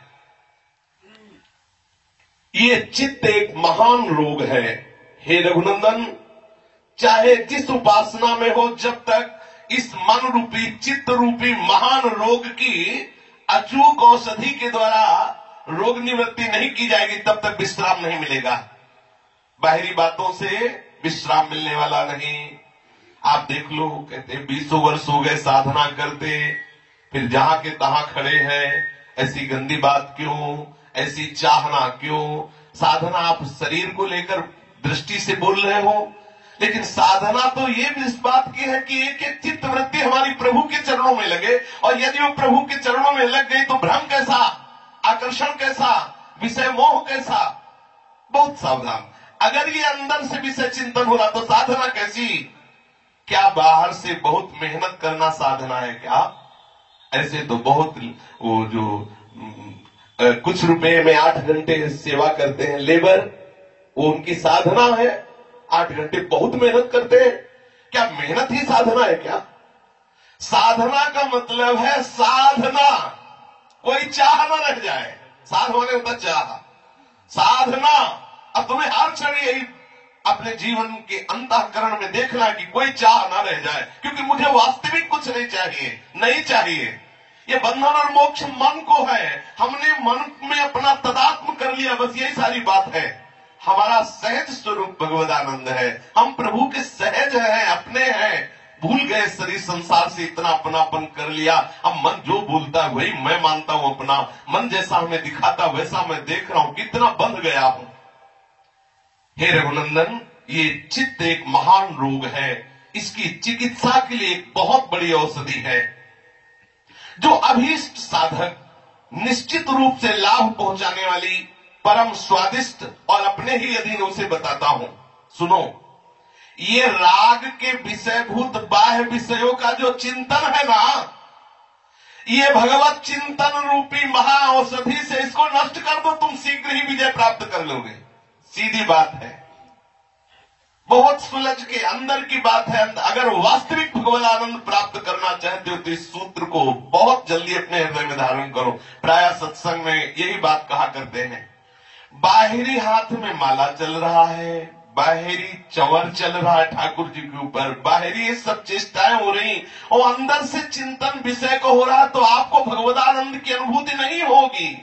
ये चित्त एक महान रोग है। हे रघुनंदन, चाहे जिस उपासना में हो, जब तक इस मन रूपी चित्त रूपी महान रोग की अचूक औषधि के द्वारा रोग निवृत्ति नहीं की जाएगी, तब तक विश्राम नहीं मिलेगा। बाहरी बातों से विश्राम मिलने वाला नहीं। आप देख लो, कहते बीसों वर्ष हो गए साधना करते, फिर जहां के तहां खड़े हैं। ऐसी गंदी बात क्यों, ऐसी चाहना क्यों? साधना आप शरीर को लेकर दृष्टि से बोल रहे हो, लेकिन साधना तो ये भी इस बात की है कि एक एक चित्त वृत्ति हमारी प्रभु के चरणों में लगे, और यदि वो प्रभु के चरणों में लग गई तो भ्रम कैसा, आकर्षण कैसा, विषय मोह कैसा। बहुत सावधान। अगर ये अंदर से विषय चिंतन हो रहा तो साधना कैसी? क्या बाहर से बहुत मेहनत करना साधना है क्या? ऐसे तो बहुत वो जो आ, कुछ रुपए में आठ घंटे सेवा करते हैं लेबर, वो उनकी साधना है। आठ घंटे बहुत मेहनत करते हैं। क्या मेहनत ही साधना है क्या? साधना का मतलब है साधना, कोई चाह ना रह जाए। साध माने होता चाह, साधना। अब तुम्हें हर क्षण यही अपने जीवन के अंतःकरण में देखना कि कोई चाह ना रह जाए, क्योंकि मुझे वास्तविक कुछ नहीं चाहिए, नहीं चाहिए। ये बंधन और मोक्ष मन को है। हमने मन में अपना तदात्म कर लिया, बस यही सारी बात है। हमारा सहज स्वरूप भगवदानंद है। हम प्रभु के सहज हैं, अपने हैं। भूल गए शरीर संसार से इतना अपनापन कर लिया। अब मन जो बोलता है वही मैं मानता हूं अपना। मन जैसा हमें दिखाता वैसा मैं देख रहा हूं। कितना बंध गया हूं। हे रघुनंदन, ये चित्त एक महान रोग है। इसकी चिकित्सा के लिए एक बहुत बड़ी औषधि है, जो अभीष्ट साधक निश्चित रूप से लाभ पहुंचाने वाली परम स्वादिष्ट और अपने ही अधीन उसे बताता हूं। सुनो, ये राग के विषयभूत बाह्य विषयों का जो चिंतन है ना, ये भगवत चिंतन रूपी महा औषधि से इसको नष्ट कर दो, तुम शीघ्र ही विजय प्राप्त कर लोगे। सीधी बात है, बहुत सुलझ के अंदर की बात है। अगर वास्तविक भगवत आनंद प्राप्त करना चाहते हो तो इस सूत्र को बहुत जल्दी अपने हृदय में धारण करो। प्राय सत्संग में यही बात कहा करते हैं। बाहरी हाथ में माला चल रहा है, बाहरी चंवर चल रहा है ठाकुर जी के ऊपर, बाहरी ये सब चेष्टाएं हो रही, और अंदर से चिंतन विषय को हो रहा, तो आपको भगवदानंद की अनुभूति नहीं होगी।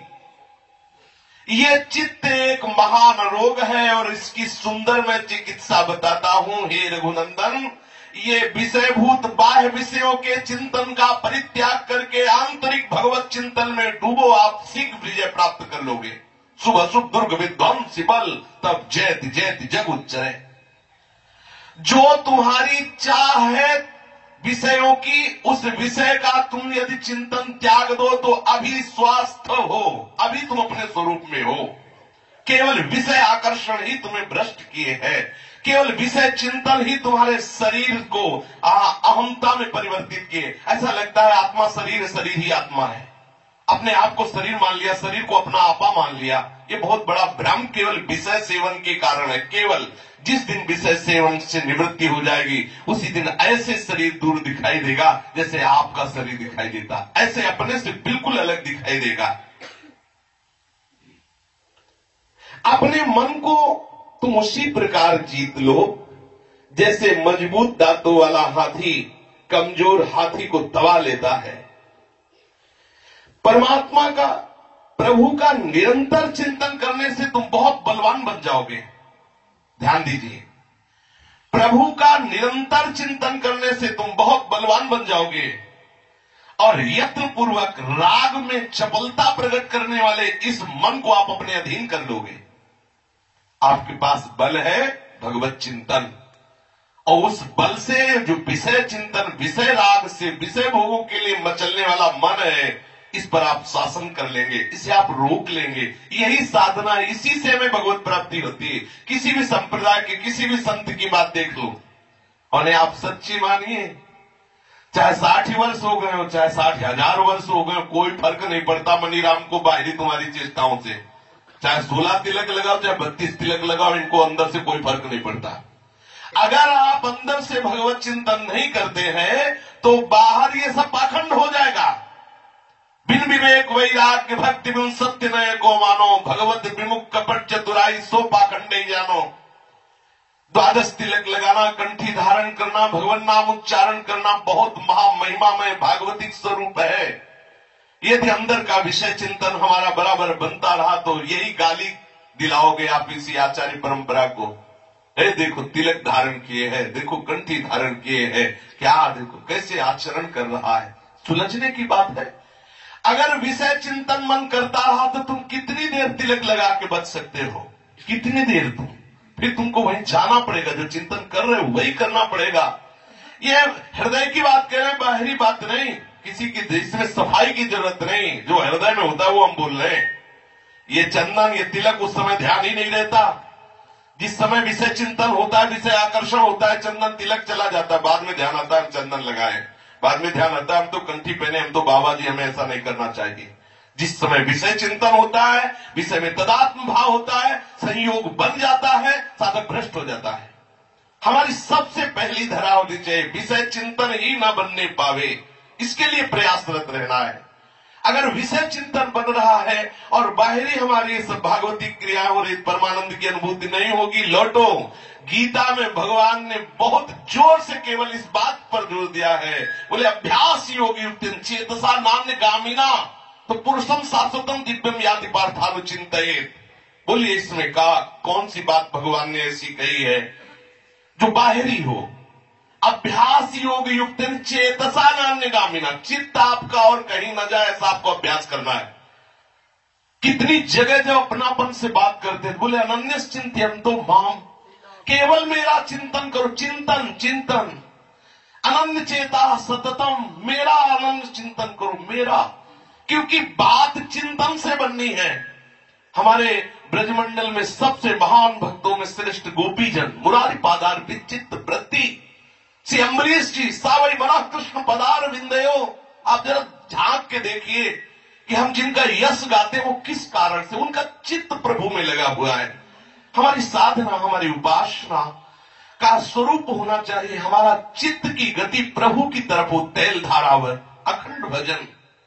ये चित्त एक महान रोग है और इसकी सुंदर मैं चिकित्सा बताता हूं। हे रघुनंदन, ये विषयभूत बाह्य विषयों के चिंतन का परित्याग करके आंतरिक भगवत चिंतन में डूबो, आप शीघ्र विजय प्राप्त कर लोगे। शुभ शुभ दुर्ग विध्वंसी बल, तब जयति जयति जग उच्चरे। जो तुम्हारी चाह है विषयों की, उस विषय का तुम यदि चिंतन त्याग दो तो अभी स्वस्थ हो, अभी तुम अपने स्वरूप में हो। केवल विषय आकर्षण ही तुम्हें भ्रष्ट किए है, केवल विषय चिंतन ही तुम्हारे शरीर को अहमता में परिवर्तित किए। ऐसा लगता है आत्मा शरीर है, शरीर ही आत्मा है, अपने आप को शरीर मान लिया, शरीर को अपना आपा मान लिया। ये बहुत बड़ा भ्रम केवल विषय सेवन के कारण है। केवल जिस दिन विषय सेवन से निवृत्ति हो जाएगी उसी दिन ऐसे शरीर दूर दिखाई देगा जैसे आपका शरीर दिखाई देता, ऐसे अपने से बिल्कुल अलग दिखाई देगा। अपने मन को तुम उसी प्रकार जीत लो जैसे मजबूत दांतों वाला हाथी कमजोर हाथी को दबा लेता है। परमात्मा का, प्रभु का निरंतर चिंतन करने से तुम बहुत बलवान बन जाओगे। ध्यान दीजिए, प्रभु का निरंतर चिंतन करने से तुम बहुत बलवान बन जाओगे और यत्न पूर्वक राग में चपलता प्रकट करने वाले इस मन को आप अपने अधीन कर लोगे। आपके पास बल है भगवत चिंतन, और उस बल से जो विषय चिंतन, विषय राग से, विषय भोगों के लिए मचलने वाला मन है, इस पर आप शासन कर लेंगे, इसे आप रोक लेंगे। यही साधना, इसी से हमें भगवत प्राप्ति होती है। किसी भी संप्रदाय के, किसी भी संत की बात देख लो, और आप सच्ची मानिए, चाहे साठ वर्ष हो गए हो, चाहे साठ हजार वर्ष हो गए हो, कोई फर्क नहीं पड़ता मनीराम को बाहरी तुम्हारी चेष्टाओं से। चाहे सोलह तिलक लगाओ, चाहे बत्तीस तिलक लगाओ, इनको अंदर से कोई फर्क नहीं पड़ता। अगर आप अंदर से भगवत चिंतन नहीं करते हैं तो बाहर ये सब पाखंड हो जाएगा। बिन विवेक वैराग्य भक्ति बिन सत्य नय को मानो, भगवत विमुख कपट चतुराई सो पाखंड नहीं जानो। द्वादश तिलक लगाना, कंठी धारण करना, भगवान नाम उच्चारण करना बहुत महामहिमामय भागवतिक स्वरूप है। यदि अंदर का विषय चिंतन हमारा बराबर बनता रहा तो यही गाली दिलाओगे आप इसी आचार्य परंपरा को। ए देखो तिलक धारण किए हैं, देखो कंठी धारण किए हैं, क्या देखो कैसे आचरण कर रहा है। सुलझने की बात है। अगर विषय चिंतन मन करता रहा तो तुम कितनी देर तिलक लगा के बच सकते हो, कितनी देर तुम, फिर तुमको वहीं जाना पड़ेगा, जो चिंतन कर रहे हो वही करना पड़ेगा। ये हृदय की बात कह रहे हैं, बाहरी बात नहीं, किसी की इसमें सफाई की जरूरत नहीं, जो हृदय में होता है वो हम बोल रहे हैं। ये चंदन, ये तिलक उस समय ध्यान ही नहीं रहता। जिस समय विषय चिंतन होता है, विषय आकर्षण होता है, चंदन तिलक चला जाता है, बाद में ध्यान आता है हम चंदन लगाए, बाद में ध्यान आता है हम तो कंठी पहने, हम तो बाबा जी, हमें ऐसा नहीं करना चाहिए। जिस समय विषय चिंतन होता है, विषय में तदात्म भाव होता है, संयोग बन जाता है, साधक भ्रष्ट हो जाता है। हमारी सबसे पहली धरा होनी चाहिए, विषय चिंतन ही ना बनने पावे, इसके लिए प्रयासरत रहना है। अगर विषय चिंतन बन रहा है और बाहरी हमारी सब भागवती क्रिया हो रही, परमानंद की अनुभूति नहीं होगी, लौटो। गीता में भगवान ने बहुत जोर से केवल इस बात पर जोर दिया है, बोले अभ्यास योगी चेतसा नान्य गामिना तो पुरुषम शाश्वतम दिव्यम याति पार्थानुचिंतयेत। बोलिए इसमें का कौन सी बात भगवान ने ऐसी कही है जो बाहरी हो। अभ्यास योग युक्त चेतसा नान्य गामिना, चित्त आपका और कहीं न जाए ऐसा आपको अभ्यास करना है। कितनी जगह जब अपनापन से बात करते हैं, बोले अनन्य चिंतन तो माम, केवल मेरा चिंतन करो, चिंतन चिंतन अनन्य चेता सततम, मेरा अनन्य चिंतन करो, मेरा, क्योंकि बात चिंतन से बननी है। हमारे ब्रजमंडल में सबसे महान भक्तों में श्रेष्ठ गोपीजन मुरारी पादार विचित्र वृत्ति श्री अम्बरीश जी, सावई मना कृष्ण पदार विंदयो। आप जरा झांक के देखिए कि हम जिनका यश गाते हैं वो किस कारण से, उनका चित्त प्रभु में लगा हुआ है। हमारी साधना, हमारी उपासना का स्वरूप होना चाहिए हमारा चित्त की गति प्रभु की तरफ हो, तेल धारावर अखंड भजन।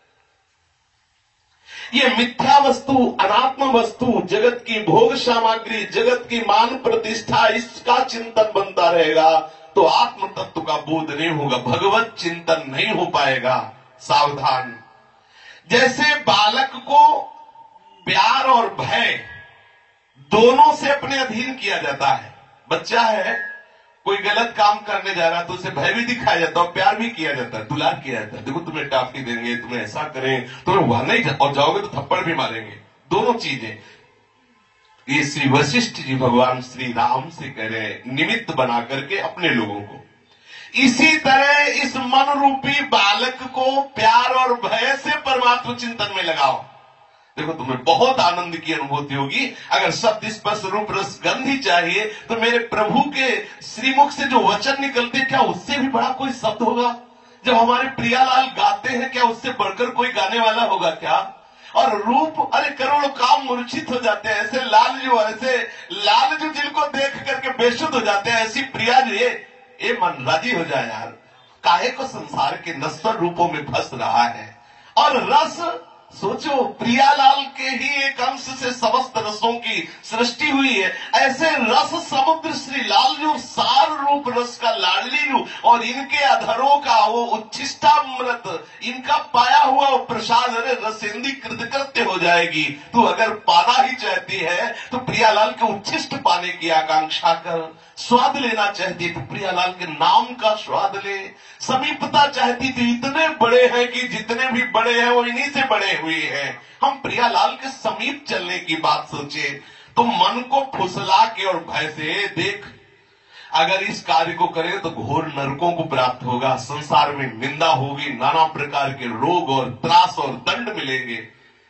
ये मिथ्या वस्तु, अनात्म वस्तु, जगत की भोग सामग्री, जगत की मान प्रतिष्ठा, इसका चिंतन बनता रहेगा तो आत्म तत्व का बोध नहीं होगा, भगवत चिंतन नहीं हो पाएगा। सावधान। जैसे बालक को प्यार और भय दोनों से अपने अधीन किया जाता है। बच्चा है, कोई गलत काम करने जा रहा है तो उसे भय भी दिखाया जाता है और प्यार भी किया जाता है, दुलार किया जाता है। देखो तुम्हें टाफी देंगे, तुम्हें ऐसा करें, तुम्हें वहां नहीं जा, और जाओगे तो थप्पड़ भी मारेंगे। दोनों चीजें ये श्री वशिष्ठ जी भगवान श्री राम से कह रहे, निमित्त बना करके अपने लोगों को। इसी तरह इस मन रूपी बालक को प्यार और भय से परमात्मा चिंतन में लगाओ। देखो तुम्हें बहुत आनंद की अनुभूति होगी। अगर शब्द स्पर्श रूप रस गंध ही चाहिए तो मेरे प्रभु के श्रीमुख से जो वचन निकलते, क्या उससे भी बड़ा कोई शब्द होगा? जब हमारे प्रियालाल गाते हैं, क्या उससे बढ़कर कोई गाने वाला होगा क्या? और रूप, अरे करोड़ों काम मूर्छित हो जाते हैं। ऐसे लाल जो ऐसे लाल जो जिनको देख करके बेशुद्ध हो जाते हैं, ऐसी प्रिया जो ये ये मन राजी हो जाए यार। काहे को संसार के नश्वर रूपों में फंस रहा है। और रस, सोचो प्रियालाल के ही एक अंश से समस्त रसों की सृष्टि हुई है। ऐसे रस समुद्र श्री लाल जो सार रूप रस का लाडली जो, और इनके अधरों का वो उच्छिष्टामृत, इनका पाया हुआ वो प्रसाद, अरे रसेंदी कृतकृत्य हो जाएगी। तू अगर पाना ही चाहती है तो प्रियालाल के उच्छिष्ट पाने की आकांक्षा कर। स्वाद लेना चाहती तो प्रियालाल के नाम का स्वाद ले। समीपता चाहती तो इतने बड़े हैं कि जितने भी बड़े हैं वो इन्हीं से बड़े हुए हैं। हम प्रियालाल के समीप चलने की बात सोचे तो मन को फुसला के और भय से देख, अगर इस कार्य को करें तो घोर नरकों को प्राप्त होगा। संसार में निंदा होगी, नाना प्रकार के रोग और त्रास और दंड मिलेंगे।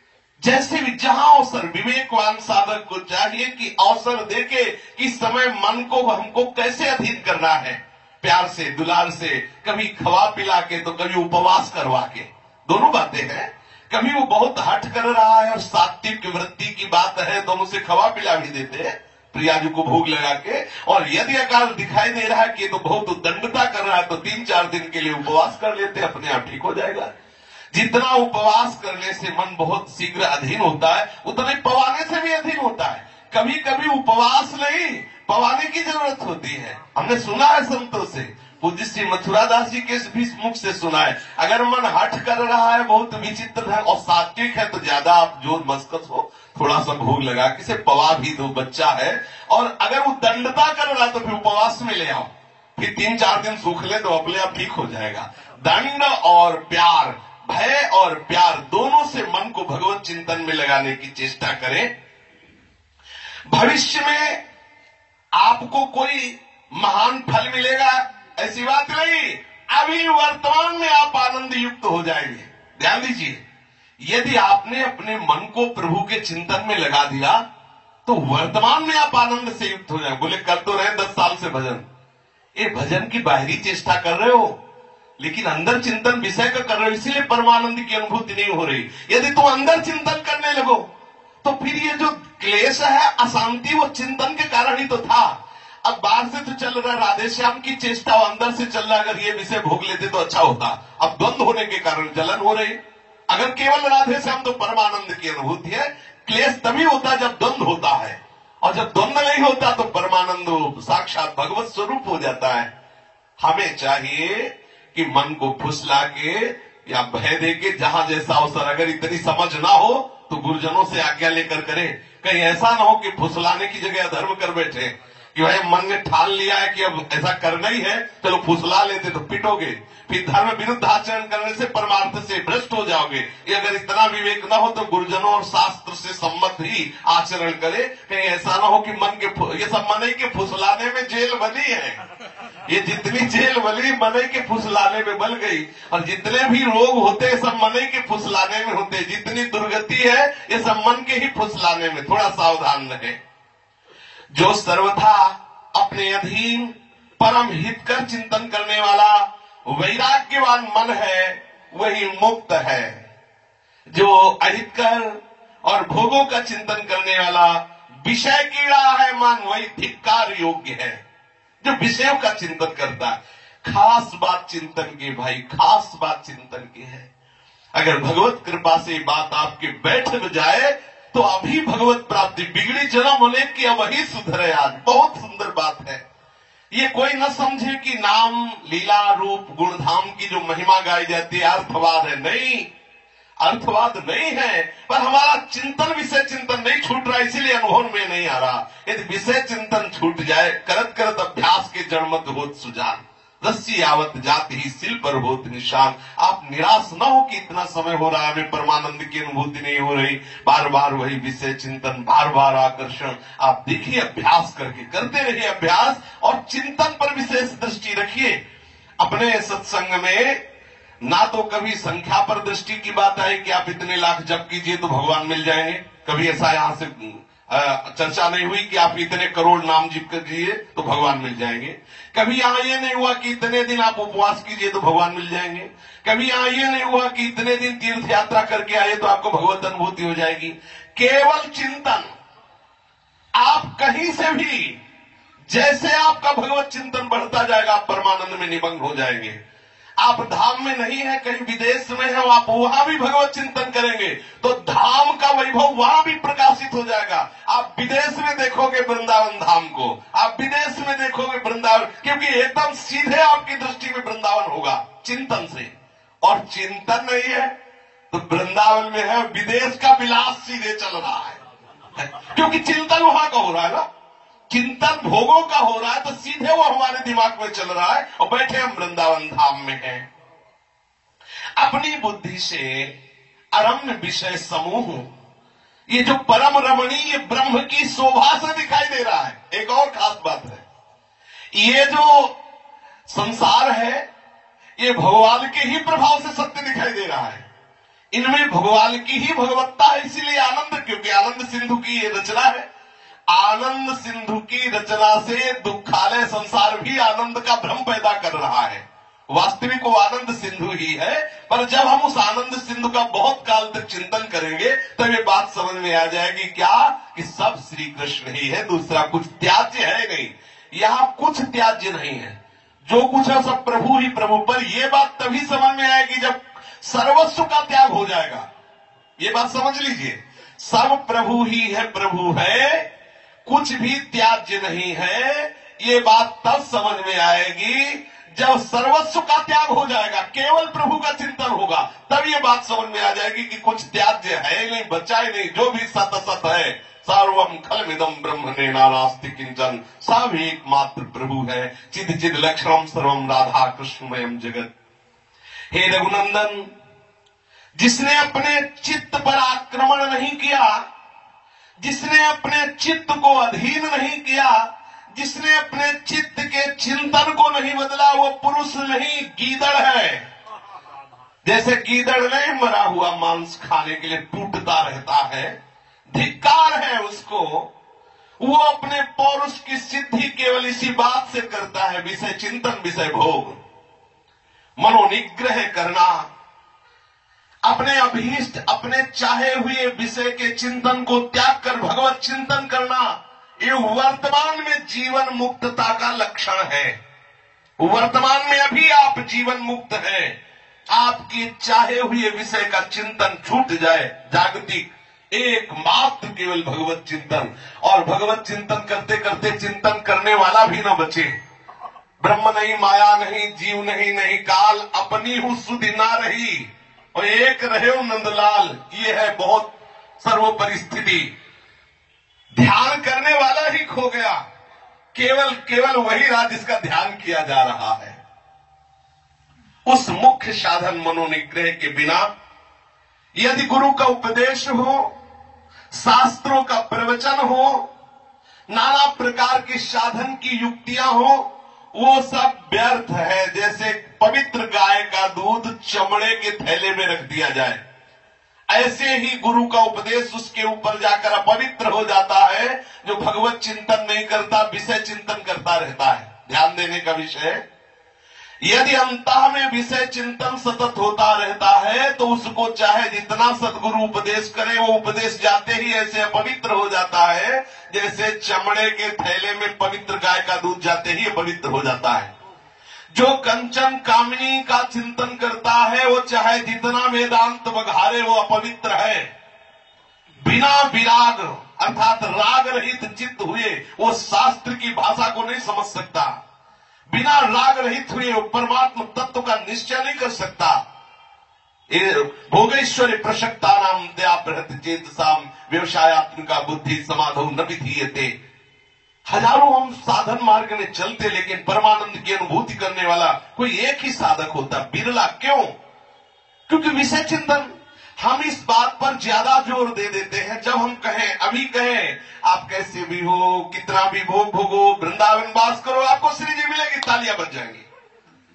जैसे भी जहां अवसर, विवेकवान साधक को चाहिए कि अवसर देके कि समय मन को हमको कैसे अधीन करना है। प्यार से, दुलार से, कभी खवा पिला के तो कभी उपवास करवा के, दोनों बातें हैं। कभी वो बहुत हट कर रहा है और सात्विक वृत्ति की बात है तो हम उसे खवा पिला भी देते हैं प्रियाजू को भोग लगा के। और यदि अकाल दिखाई दे रहा है कि तो बहुत दंडता कर रहा है तो तीन चार दिन के लिए उपवास कर लेते हैं, अपने आप ठीक हो जाएगा। जितना उपवास करने से मन बहुत शीघ्र अधीन होता है, उतना ही पवाने से भी अधीन होता है। कभी कभी उपवास नहीं, पवाने की जरूरत होती है। हमने सुना है संतों से, पूज्य श्री मथुरा दास जी के भी मुख से सुना है, अगर मन हट कर रहा है, बहुत विचित्र है और सात्विक है तो ज्यादा आप जोर मस्कस हो, थोड़ा सा भोग लगा किसे पवा भी दो, बच्चा है। और अगर वो दंडता कर रहा है तो फिर उपवास में ले आओ, फिर तीन चार दिन सूख ले तो अपने आप ठीक हो जाएगा। दंड और प्यार, भय और प्यार दोनों से मन को भगवत चिंतन में लगाने की चेष्टा करें। भविष्य में आपको कोई महान फल मिलेगा ऐसी बात नहीं, अभी वर्तमान में आप आनंद युक्त हो जाएंगे। ध्यान दीजिए, यदि आपने अपने मन को प्रभु के चिंतन में लगा दिया तो वर्तमान में आप आनंद से युक्त हो जाएंगे। बोले कर तो रहे दस साल से भजन, ये भजन की बाहरी चेष्टा कर रहे हो लेकिन अंदर चिंतन विषय का कर रहे हो, इसीलिए परमानंद की अनुभूति नहीं हो रही। यदि तुम अंदर चिंतन करने लगो तो फिर ये जो क्लेश है, अशांति, वो चिंतन के कारण ही तो था। अब बाहर से तो चल रहा राधे श्याम की चेष्टा, अंदर से चल रहा, अगर ये विषय भोग लेते तो अच्छा होता। अब द्वंद्व होने के कारण जलन हो रही। अगर केवल राधे श्याम तो परमानंद की अनुभूति है। क्लेश तभी होता जब द्वंद्व होता है, और जब द्वंद्व नहीं होता तो परमानंद साक्षात भगवत स्वरूप हो जाता है। हमें चाहिए कि मन को फुसला के या भय दे के, जहां जैसा अवसर, अगर इतनी समझ ना हो तो गुरुजनों से आज्ञा लेकर करें। कहीं ऐसा ना हो कि फुसलाने की जगह धर्म कर बैठे कि भाई मन ने ठान लिया है कि अब ऐसा करना ही है, चलो फुसला लेते तो पिटोगे, फिर धर्म विरुद्ध आचरण करने से परमार्थ से भ्रष्ट हो जाओगे। ये अगर इतना विवेक ना हो तो गुरुजनों और शास्त्र से सम्मत ही आचरण करे। कहीं ऐसा ना हो कि मन के, ये सब मन के फुसलाने में जेल बनी है। ये जितनी जेल बली मन के फुसलाने में बल गई, और जितने भी रोग होते हैं सब मन के फुसलाने में होते हैं। जितनी दुर्गति है ये सब मन के ही फुसलाने में। थोड़ा सावधान रहे। जो सर्वथा अपने अधीन परम हितकर चिंतन करने वाला वैराग्यवान मन है वही मुक्त है। जो अहितकर और भोगों का चिंतन करने वाला विषय कीड़ा है मन, वही धिक्कार योग्य है। जो विषयों का चिंतन करता है, खास बात चिंतन की भाई, खास बात चिंतन की है। अगर भगवत कृपा से बात आपके बैठ जाए तो अभी भगवत प्राप्ति, बिगड़ी जन्म होने की अब वही सुधरे। आज बहुत सुंदर बात है। ये कोई न समझे कि नाम, लीला, रूप, गुणधाम की जो महिमा गाई जाती है अर्थवाद है। नहीं, अर्थवाद नहीं है, पर हमारा चिंतन, विषय चिंतन नहीं छूट रहा, इसीलिए अनुभव में नहीं आ रहा। यदि विषय चिंतन छूट जाए, करत करत अभ्यास के जड़मत होत सुजान, रस्सी आवत जाति ही सिल पर होत निशान। आप निराश न हो कि इतना समय हो रहा है, हमें परमानंद की अनुभूति नहीं हो रही, बार बार वही विषय चिंतन, बार बार आकर्षण। आप देखिए, अभ्यास करके करते रहिए अभ्यास, और चिंतन पर विशेष दृष्टि रखिए। अपने सत्संग में ना तो कभी संख्या पर दृष्टि की बात आई कि आप इतने लाख जप कीजिए तो भगवान मिल जाएंगे, कभी ऐसा यहां से चर्चा नहीं हुई कि आप इतने करोड़ नाम जप कीजिए तो भगवान मिल जाएंगे, कभी यहां ये नहीं हुआ कि इतने दिन आप उपवास कीजिए तो भगवान मिल जाएंगे, कभी यहां ये नहीं हुआ कि इतने दिन तीर्थ यात्रा करके आए तो आपको भगवत अनुभूति हो जाएगी। केवल चिंतन, आप कहीं से भी जैसे आपका भगवत चिंतन बढ़ता जाएगा आप परमानंद में निमग्न हो जाएंगे। आप धाम में नहीं है, कहीं विदेश में है, आप वहां भी भगवत चिंतन करेंगे तो धाम का वैभव वहां भी प्रकाशित हो जाएगा। आप विदेश में देखोगे वृंदावन धाम को, आप विदेश में देखोगे वृंदावन, क्योंकि एकदम सीधे आपकी दृष्टि में वृंदावन होगा चिंतन से। और चिंतन नहीं है तो वृंदावन में है, विदेश का विलास सीधे चल रहा है, क्योंकि चिंतन वहां का हो रहा है ना, चिंतन भोगों का हो रहा है तो सीधे वो हमारे दिमाग में चल रहा है और बैठे हम वृंदावन धाम में हैं। अपनी बुद्धि से अरम्य विषय समूह, ये जो परम रमणीय ब्रह्म की शोभा से दिखाई दे रहा है। एक और खास बात है, ये जो संसार है ये भगवान के ही प्रभाव से सत्य दिखाई दे रहा है, इनमें भगवान की ही भगवत्ता है, इसीलिए आनंद, क्योंकि आनंद सिंधु की ये रचना है। आनंद सिंधु की रचना से दुखालय संसार भी आनंद का भ्रम पैदा कर रहा है। वास्तविक वो आनंद सिंधु ही है, पर जब हम उस आनंद सिंधु का बहुत काल तक चिंतन करेंगे तब ये बात समझ में आ जाएगी क्या कि सब श्री कृष्ण ही है, दूसरा कुछ त्याज्य है नहीं। यहां कुछ त्याज्य नहीं है, जो कुछ है सब प्रभु ही प्रभु। पर यह बात तभी समझ में आएगी जब सर्वस्व का त्याग हो जाएगा। ये बात समझ लीजिए, सब प्रभु ही है, प्रभु है, कुछ भी त्याज्य नहीं है। ये बात तब समझ में आएगी जब सर्वस्व का त्याग हो जाएगा, केवल प्रभु का चिंतन होगा, तब ये बात समझ में आ जाएगी कि कुछ त्याज्य है नहीं, बचा ही नहीं, जो भी सत सत है। सर्वम खलमिदम ब्रह्मणे नास्ति किंचन, सब एकमात्र प्रभु है। चिद चिद लक्षणम सर्वम राधा कृष्णमयम जगत। हे रघुनंदन, जिसने अपने चित्त पर आक्रमण नहीं किया, जिसने अपने चित्त को अधीन नहीं किया, जिसने अपने चित्त के चिंतन को नहीं बदला, वो पुरुष नहीं गीदड़ है। जैसे गीदड़ नहीं मरा हुआ मांस खाने के लिए टूटता रहता है, धिक्कार है उसको। वो अपने पौरुष की सिद्धि केवल इसी बात से करता है, विषय चिंतन, विषय भोग, मनोनिग्रह करना, अपने अभीष्ट, अपने चाहे हुए विषय के चिंतन को त्याग कर भगवत चिंतन करना, ये वर्तमान में जीवन मुक्तता का लक्षण है। वर्तमान में अभी आप जीवन मुक्त हैं, आपकी चाहे हुए विषय का चिंतन छूट जाए, जागतिक एकमात्र केवल भगवत चिंतन। और भगवत चिंतन करते करते चिंतन करने वाला भी न बचे। ब्रह्म नहीं, माया नहीं, जीव नहीं, नहीं काल, अपनी हूं सुधि ना रही और एक रहे नंदलाल। ये है बहुत सर्वोपरि स्थिति। ध्यान करने वाला ही खो गया, केवल केवल वही रहा जिसका ध्यान किया जा रहा है। उस मुख्य साधन मनोनिग्रह के बिना यदि गुरु का उपदेश हो, शास्त्रों का प्रवचन हो, नाना प्रकार की साधन की युक्तियां हो, वो सब व्यर्थ है। जैसे पवित्र गाय का दूध चमड़े के थैले में रख दिया जाए, ऐसे ही गुरु का उपदेश उसके ऊपर जाकर अपवित्र हो जाता है जो भगवत चिंतन नहीं करता, विषय चिंतन करता रहता है। ध्यान देने का विषय, यदि अंतः में विषय चिंतन सतत होता रहता है तो उसको चाहे जितना सद्गुरु उपदेश करे, वो उपदेश जाते ही ऐसे अपवित्र हो जाता है जैसे चमड़े के थैले में पवित्र गाय का दूध जाते ही अपवित्र हो जाता है। जो कंचन कामिनी का चिंतन करता है वो चाहे जितना वेदांत बघारे, वो अपवित्र है। बिना विराग अर्थात राग रहित चित्त हुए वो शास्त्र की भाषा को नहीं समझ सकता। बिना राग रहित हुए वो परमात्मा तत्व का निश्चय नहीं कर सकता। भोगेश्वरी प्रशक्ता नाम दया प्रहत चेतसाम व्यवसायत्मिका बुद्धि समाधो न विधीयते। हजारों हम साधन मार्ग में चलते, लेकिन परमानंद की अनुभूति करने वाला कोई एक ही साधक होता, बिरला। क्यों? क्योंकि विषय चिंतन। हम इस बात पर ज्यादा जोर दे देते हैं। जब हम कहें, अभी कहें आप कैसे भी हो, कितना भी भोग भोगो, वृंदावन वास करो, आपको श्री जी मिलेगी, तालियां बज जाएंगी।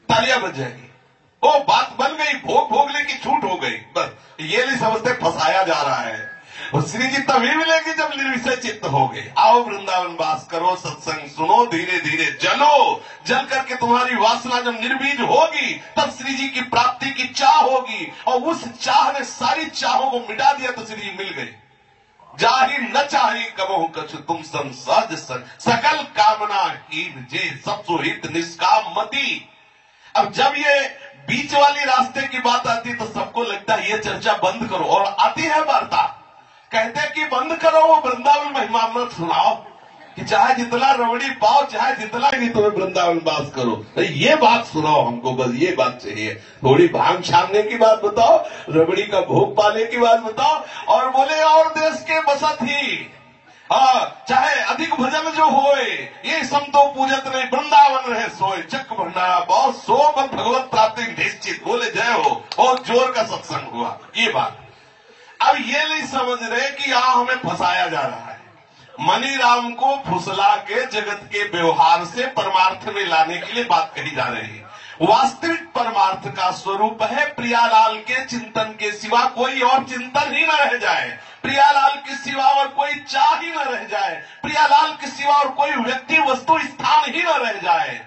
तालियां बज जाएगी। वो बात बन गई, भोग भोगने की छूट हो गई। बस ये नहीं समझते फंसाया जा रहा है। और श्री जी तभी मिलेगी जब निर्विषय चित्त हो गए। आओ वृंदावन वास करो, सत्संग सुनो, धीरे धीरे जलो। जल करके तुम्हारी वासना जब निर्बीज होगी तब श्री जी की प्राप्ति की चाह होगी। और उस चाह ने सारी चाहों को मिटा दिया तो श्री जी मिल गए। जाहि न चाही कबहु कछु तुम सम सहज सकल कामना हीन जे सब सुहित निष्काम मति। अब जब ये बीच वाली रास्ते की बात आती तो सबको लगता है ये चर्चा बंद करो, और आती है वार्ता, कहते हैं कि बंद करो वो वृंदावन महिमामृत सुनाओ, कि चाहे जितना रबड़ी पाओ, चाहे जितना ही नहीं तुम्हें वृंदावन वास करो, तो ये बात सुनाओ हमको, बस ये बात चाहिए। थोड़ी भांग छानने की बात बताओ, रबड़ी का भोग पाने की बात बताओ, और बोले और देश के बसत ही, हाँ चाहे अधिक भजन जो होए, ये सम तो पूजत नहीं वृंदावन रहे सोए, चक भंडारा बहुत सो बल भगवत प्राप्ति निश्चित। बोले जय हो, और जोर का सत्संग हुआ। ये बात अब ये नहीं समझ रहे कि यहां हमें फंसाया जा रहा है। मनीराम को फुसला के जगत के व्यवहार से परमार्थ में लाने के लिए बात कही जा रही है। वास्तविक परमार्थ का स्वरूप है प्रियालाल के चिंतन के सिवा कोई और चिंतन ही न रह जाए, प्रियालाल के सिवा और कोई चाह ही न रह जाए, प्रियालाल के सिवा और कोई व्यक्ति वस्तु स्थान ही न रह जाए।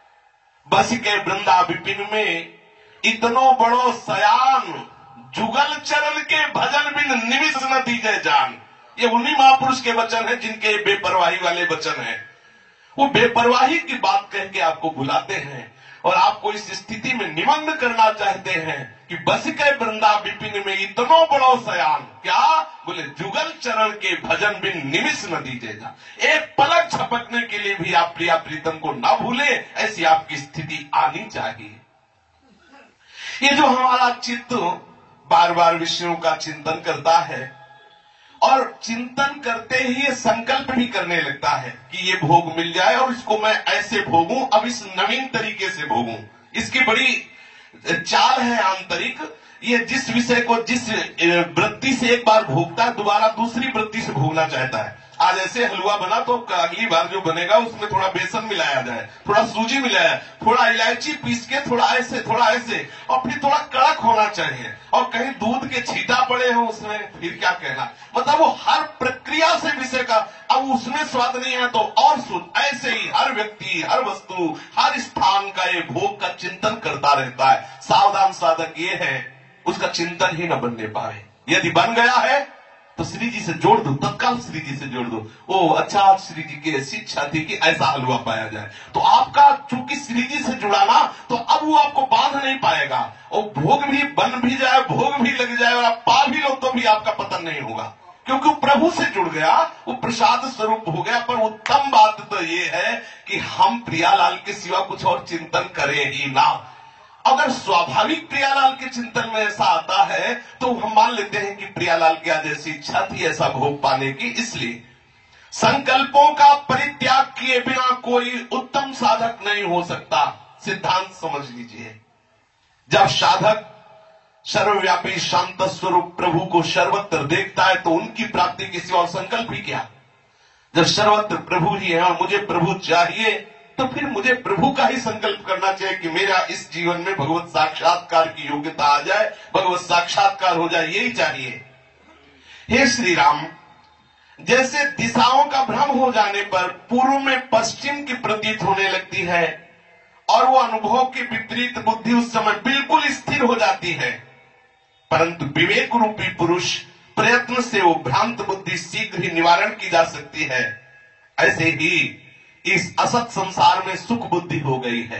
बस के वृंदा विपिन में इतनो बड़ो सयान, जुगल चरण के भजन बिन निमिष न दीजे जान। ये उन्हीं महापुरुष के वचन हैं जिनके बेपरवाही वाले वचन हैं। वो बेपरवाही की बात कह के आपको बुलाते हैं और आपको इस स्थिति में निमग्न करना चाहते हैं कि बस के वृंदा विपिन में इतनो बड़ो सयान, क्या बोले जुगल चरण के भजन बिन निमिष न दीजेगा। एक पलक झपकने के लिए भी आप प्रिया प्रीतम को ना भूले, ऐसी आपकी स्थिति आनी चाहिए। ये जो हमारा चित्त बार बार विषयों का चिंतन करता है और चिंतन करते ही ये संकल्प भी करने लगता है कि ये भोग मिल जाए और इसको मैं ऐसे भोगूं, अब इस नवीन तरीके से भोगूं। इसकी बड़ी चाल है आंतरिक। ये जिस विषय को जिस वृत्ति से एक बार भोगता है दोबारा दूसरी वृत्ति से भोगना चाहता है। आज ऐसे हलवा बना तो अगली बार जो बनेगा उसमें थोड़ा बेसन मिलाया जाए, थोड़ा सूजी मिलाया, थोड़ा इलायची पीस के, थोड़ा ऐसे थोड़ा ऐसे, और फिर थोड़ा कड़क होना चाहिए, और कहीं दूध के छींटा पड़े हो उसमें, फिर क्या कहना। मतलब वो हर प्रक्रिया से विषय का, अब उसमें स्वाद नहीं है तो और सुन। ऐसे ही हर व्यक्ति, हर वस्तु, हर स्थान का ये भोग का चिंतन करता रहता है। सावधान साधक ये है उसका चिंतन ही न बनने पाए। यदि बन गया है तो श्री जी से जोड़ दो, तत्काल श्री जी से जोड़ दो। ओ अच्छा, आज श्री जी की ऐसी इच्छा थी कि ऐसा हलवा पाया जाए, तो आपका चूंकि श्री जी से जुड़ाना, तो अब वो आपको बांध नहीं पाएगा। और भोग भी बन भी जाए, भोग भी लग जाए और आप पा भी लो तो भी आपका पतन नहीं होगा, क्योंकि वो प्रभु से जुड़ गया, वो प्रसाद स्वरूप हो गया। पर उत्तम बात तो ये है कि हम प्रियालाल के सिवा कुछ और चिंतन करें ही ना। अगर स्वाभाविक प्रियालाल के चिंतन में ऐसा आता है तो हम मान लेते हैं कि प्रियालाल की आज ऐसी इच्छा थी ऐसा भोग पाने की, इसलिए संकल्पों का परित्याग किए बिना कोई उत्तम साधक नहीं हो सकता। सिद्धांत समझ लीजिए। जब साधक सर्वव्यापी शांत स्वरूप प्रभु को सर्वत्र देखता है तो उनकी प्राप्ति के सिवा संकल्प ही क्या। जब सर्वत्र प्रभु ही है और मुझे प्रभु चाहिए, तो फिर मुझे प्रभु का ही संकल्प करना चाहिए कि मेरा इस जीवन में भगवत साक्षात्कार की योग्यता आ जाए, भगवत साक्षात्कार हो जाए, यही चाहिए। हे श्री राम, जैसे दिशाओं का भ्रम हो जाने पर पूर्व में पश्चिम की प्रतीत होने लगती है और वो अनुभव की विपरीत बुद्धि उस समय बिल्कुल स्थिर हो जाती है, परंतु विवेक रूपी पुरुष प्रयत्न से वो भ्रांत बुद्धि शीघ्र ही निवारण की जा सकती है। ऐसे ही इस असत संसार में सुख बुद्धि हो गई है,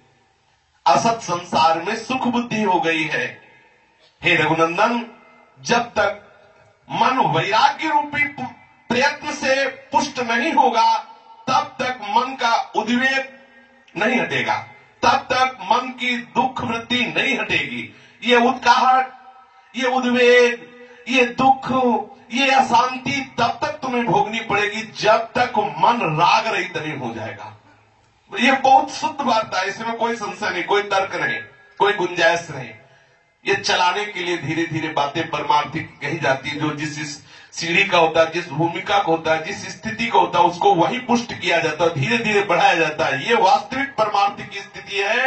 असत संसार में सुख बुद्धि हो गई है। हे रघुनंदन, जब तक मन वैराग्य रूपी प्रयत्न से पुष्ट नहीं होगा तब तक मन का उद्वेग नहीं हटेगा, तब तक मन की दुख वृत्ति नहीं हटेगी। ये उत्काहट, ये उद्वेग, ये दुख, ये अशांति तब तक तुम्हें भोगनी पड़ेगी जब तक मन राग रहित नहीं हो जाएगा। ये बहुत शुद्ध वार्ता है, इसमें कोई संशय नहीं, कोई तर्क नहीं, कोई गुंजाइश नहीं। ये चलाने के लिए धीरे धीरे बातें परमार्थिक कही जाती है। जो जिस सीढ़ी का होता है, जिस भूमिका का होता है, जिस स्थिति का होता है, उसको वही पुष्ट किया जाता है, धीरे धीरे बढ़ाया जाता है। ये वास्तविक परमार्थिक की स्थिति है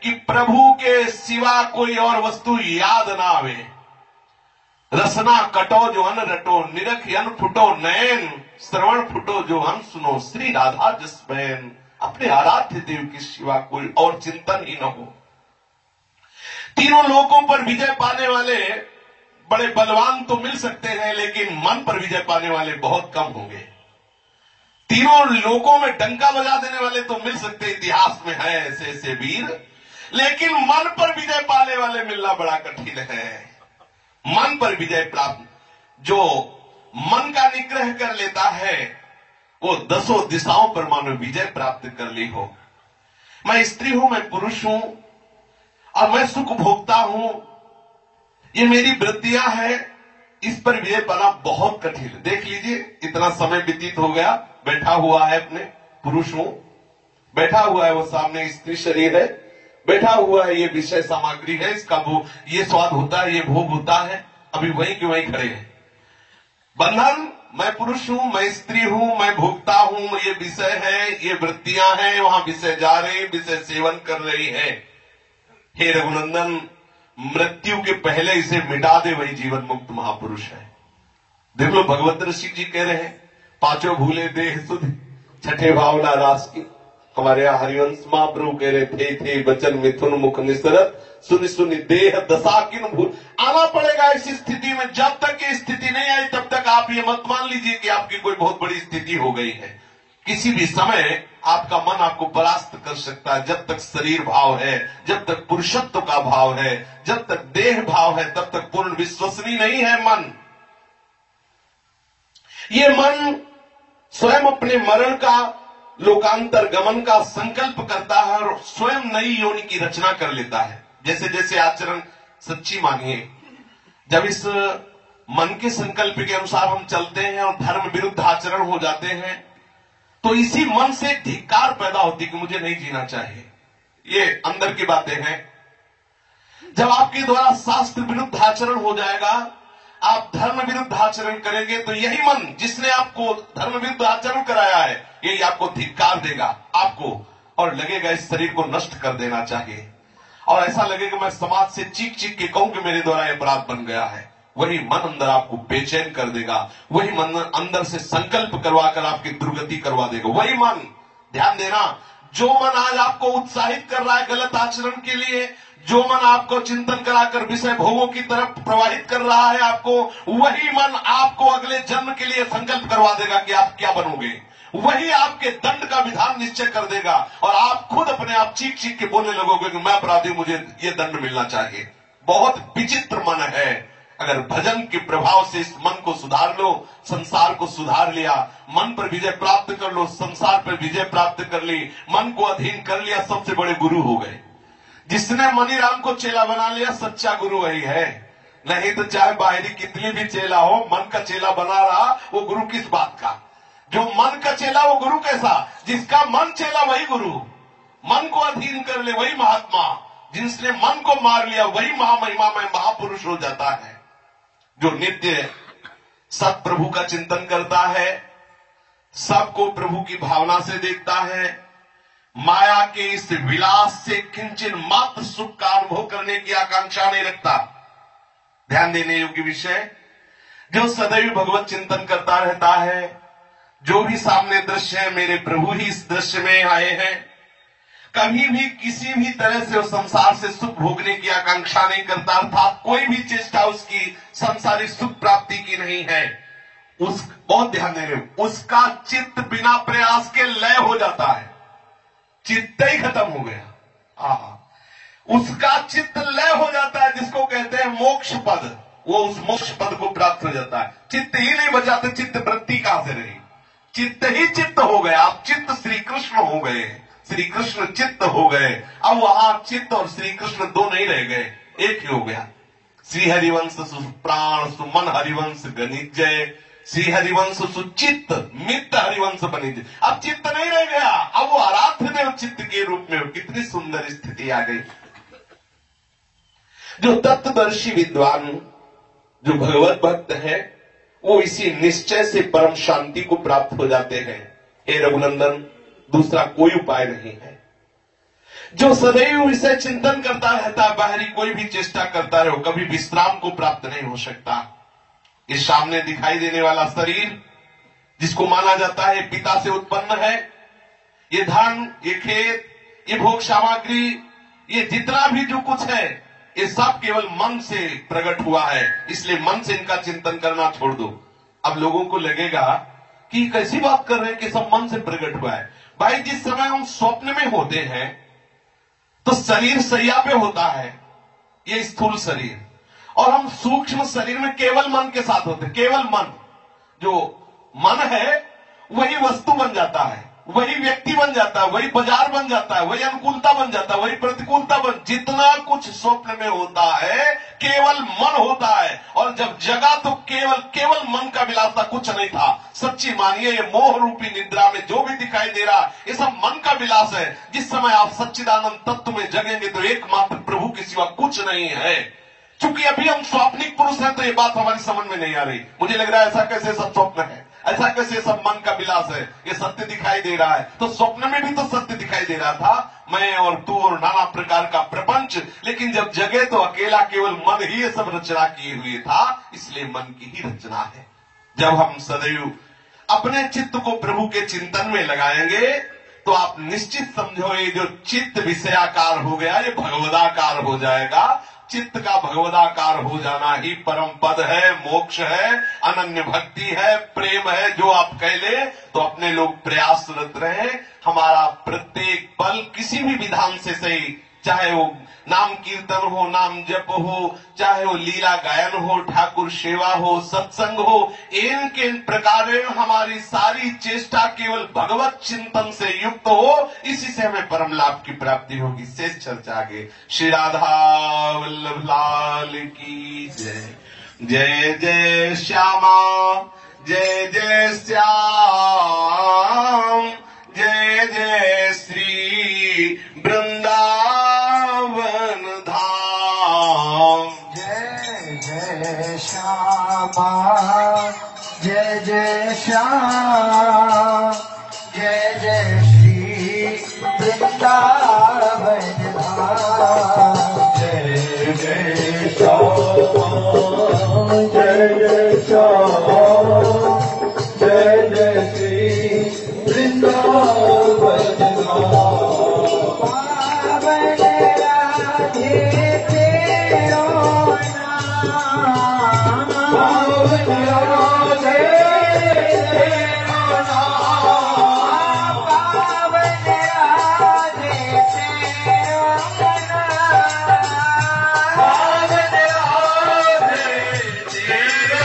कि प्रभु के सिवा कोई और वस्तु याद ना आवे। रसना कटो जो अन रटो, निरख अन फुटो नयन, श्रवण फुटो जो अन सुनो, श्री राधा जस बहन। अपने आराध्य देव के सिवा कोई और चिंतन ही न हो। तीनों लोकों पर विजय पाने वाले बड़े बलवान तो मिल सकते हैं, लेकिन मन पर विजय पाने वाले बहुत कम होंगे। तीनों लोकों में डंका बजा देने वाले तो मिल सकते, इतिहास में है ऐसे ऐसे वीर, लेकिन मन पर विजय पाने वाले मिलना बड़ा कठिन है। मन पर विजय प्राप्त, जो मन का निग्रह कर लेता है वो दसों दिशाओं पर मानो विजय प्राप्त कर ली हो। मैं स्त्री हूं, मैं पुरुष हूं और मैं सुख भोगता हूं, ये मेरी वृत्तियां हैं, इस पर विजय पाना बहुत कठिन है। देख लीजिए, इतना समय व्यतीत हो गया, बैठा हुआ है, अपने पुरुष हूं, बैठा हुआ है, वो सामने स्त्री शरीर है, बैठा हुआ है, ये विषय सामग्री है, इसका वो ये स्वाद होता है, ये भोग होता है, अभी वहीं के वहीं खड़े हैं। बंधन, मैं पुरुष हूं, मैं स्त्री हूं, मैं भोगता हूं, ये विषय है, ये वृत्तियां हैं, वहां विषय जा रही, विषय सेवन कर रही है। हे रघुनंदन, मृत्यु के पहले इसे मिटा दे, वही जीवन मुक्त महापुरुष है। देख लो, भगवत ऋषि जी कह रहे हैं, पांचों भूले देह सुध, छठे भावना रास की। हमारे यहाँ हरिवंश महाप्रभु कह रहे थे थे वचन मिथुन मुख निसरत, सुनि सुनि देह दशा किन भूल। आना पड़ेगा इस स्थिति में। जब तक ये स्थिति नहीं आई तब तक आप ये मत मान लीजिए कि आपकी कोई बहुत बड़ी स्थिति हो गई है। किसी भी समय आपका मन आपको परास्त कर सकता है। जब तक शरीर भाव है, जब तक पुरुषत्व का भाव है, जब तक देह भाव है, तब तक पूर्ण विश्वसनीय नहीं है मन। ये मन स्वयं अपने मरण का, लोकांतर गमन का संकल्प करता है और स्वयं नई योनि की रचना कर लेता है। जैसे जैसे आचरण सच्ची मानिए, जब इस मन के संकल्प के अनुसार हम चलते हैं और धर्म विरुद्ध आचरण हो जाते हैं, तो इसी मन से धिक्कार पैदा होती कि मुझे नहीं जीना चाहिए। ये अंदर की बातें हैं। जब आपके द्वारा शास्त्र विरुद्ध आचरण हो जाएगा, आप धर्म विरुद्ध आचरण करेंगे, तो यही मन जिसने आपको धर्म विरुद्ध आचरण कराया है, यही आपको धिक्कार देगा आपको, और लगेगा इस शरीर को नष्ट कर देना चाहिए। और ऐसा लगेगा मैं समाज से चीख चीख के कहूं कि मेरे द्वारा यह अपराध बन गया है। वही मन अंदर आपको बेचैन कर देगा, वही मन अंदर से संकल्प करवाकर आपकी दुर्गति करवा देगा। वही मन, ध्यान देना, जो मन आज आपको उत्साहित कर रहा है गलत आचरण के लिए, जो मन आपको चिंतन कराकर विषय भोगों की तरफ प्रवाहित कर रहा है आपको, वही मन आपको अगले जन्म के लिए संकल्प करवा देगा कि आप क्या बनोगे। वही आपके दंड का विधान निश्चय कर देगा और आप खुद अपने आप चीख चीख के बोलने लगोगे कि मैं अपराधी, मुझे ये दंड मिलना चाहिए। बहुत विचित्र मन है। अगर भजन के प्रभाव से इस मन को सुधार लो, संसार को सुधार लिया, मन पर विजय प्राप्त कर लो, संसार पर विजय प्राप्त कर ली, मन को अधीन कर लिया, सबसे बड़े गुरु हो गए। जिसने मनीराम को चेला बना लिया, सच्चा गुरु वही है। नहीं तो चाहे बाहरी कितनी भी चेला हो, मन का चेला बना रहा, वो गुरु किस बात का। जो मन का चेला वो गुरु कैसा, जिसका मन चेला वही गुरु। मन को अधीन कर ले वही महात्मा, जिसने मन को मार लिया वही महामहिमा में महापुरुष हो जाता है। जो नित्य सत प्रभु का चिंतन करता है, सबको प्रभु की भावना से देखता है, माया के इस विलास से किंचन मात्र सुख का अनुभव करने की आकांक्षा नहीं रखता। ध्यान देने योग्य विषय, जो सदैव भगवत चिंतन करता रहता है, जो भी सामने दृश्य है मेरे प्रभु ही इस दृश्य में आए हैं, कभी भी किसी भी तरह से उस संसार से सुख भोगने की आकांक्षा नहीं करता, अर्थात कोई भी चेष्टा उसकी सांसारिक सुख प्राप्ति की नहीं है। उस बहुत ध्यान दे रहे हो, उसका चित्त बिना प्रयास के लय हो जाता है, चित्त ही खत्म हो गया। आहा, उसका चित्त लय हो जाता है, जिसको कहते हैं मोक्ष पद। वो उस मोक्ष पद को प्राप्त हो जाता है। चित्त ही नहीं बचा तो चित्त वृत्ति कहां से रही। चित्त ही चित्त हो गए, आप चित्त श्री कृष्ण हो गए, श्री कृष्ण चित्त हो गए। अब वहां चित्त और श्री कृष्ण दो नहीं रह गए, एक ही हो गया। श्री हरिवंश सुप्राण सुमन हरिवंश गणिजय, श्री हरिवंश सुचित्त मित्त हरिवंश बनिजय। अब चित्त नहीं रह गया, अब वो आराध्य देव चित्त के रूप में। कितनी सुंदर स्थिति आ गई। जो तत्वदर्शी विद्वान, जो भगवत भक्त है, वो इसी निश्चय से परम शांति को प्राप्त हो जाते हैं। हे रघुनंदन, दूसरा कोई उपाय नहीं है। जो सदैव इसे चिंतन करता रहता है, बाहरी कोई भी चेष्टा करता रहे, कभी विश्राम को प्राप्त नहीं हो सकता। इस सामने दिखाई देने वाला शरीर, जिसको माना जाता है पिता से उत्पन्न है, ये धन, ये खेत, ये भोग सामग्री, ये जितना भी जो कुछ है, ये सब केवल मन से प्रकट हुआ है। इसलिए मन से इनका चिंतन करना छोड़ दो। अब लोगों को लगेगा कि कैसी बात कर रहे हैं कि सब मन से प्रकट हुआ है। भाई, जिस समय हम स्वप्न में होते हैं तो शरीर सैया पे होता है, ये स्थूल शरीर, और हम सूक्ष्म शरीर में केवल मन के साथ होते हैं। केवल मन, जो मन है वही वस्तु बन जाता है, वही व्यक्ति बन जाता है, वही बाजार बन जाता है, वही अनुकूलता बन जाता है, वही प्रतिकूलता बन, जितना कुछ स्वप्न में होता है केवल मन होता है। और जब जगा तो केवल केवल मन का विलासा, कुछ नहीं था। सच्ची मानिए, ये मोह रूपी निद्रा में जो भी दिखाई दे रहा ये सब मन का विलास है। जिस समय आप सच्चिदानंद तत्व में जगेंगे तो एकमात्र प्रभु के सिवा कुछ नहीं है। चूंकि अभी हम स्वाप्निक पुरुष हैं तो ये बात हमारी समझ में नहीं आ रही। मुझे लग रहा है ऐसा कैसे सब स्वप्न है, ऐसा कैसे सब मन का विलास है, ये सत्य दिखाई दे रहा है। तो स्वप्न में भी तो सत्य दिखाई दे रहा था, मैं और तू और नाना प्रकार का प्रपंच। लेकिन जब जगे तो अकेला केवल मन ही ये सब रचना किए हुए था, इसलिए मन की ही रचना है। जब हम सदैव अपने चित्त को प्रभु के चिंतन में लगाएंगे तो आप निश्चित समझो, ये जो चित्त विषयाकार हो गया ये भगवदाकार हो जाएगा। चित्त का भगवदाकार हो जाना ही परम पद है, मोक्ष है, अनन्य भक्ति है, प्रेम है। जो आप कह ले तो अपने लोग प्रयासरत रहे। हमारा प्रत्येक पल किसी भी विधान से सही, चाहे वो नाम कीर्तन हो, नाम जप हो, चाहे वो लीला गायन हो, ठाकुर सेवा हो, सत्संग हो, इन के प्रकार हमारी सारी चेष्टा केवल भगवत चिंतन से युक्त हो, इसी से हमें परम लाभ की प्राप्ति होगी। शेष चर्चा आगे। श्री राधा वल्लभ लाल की जय। जय जय श्यामा, जय जय श्याम, जय जय श्री वृंदावन धाम। जय जय श्यामा, जय जय श्याम, जय जय श्री वृंदावन धाम। जय जय श्यामा, जय जय श्याम, जय जय श्री वृंदावन धाम। पावन राधे तेरो नाम, पावन राधे तेरो नाम, पावन राधे तेरो नाम, पावन राधे तेरो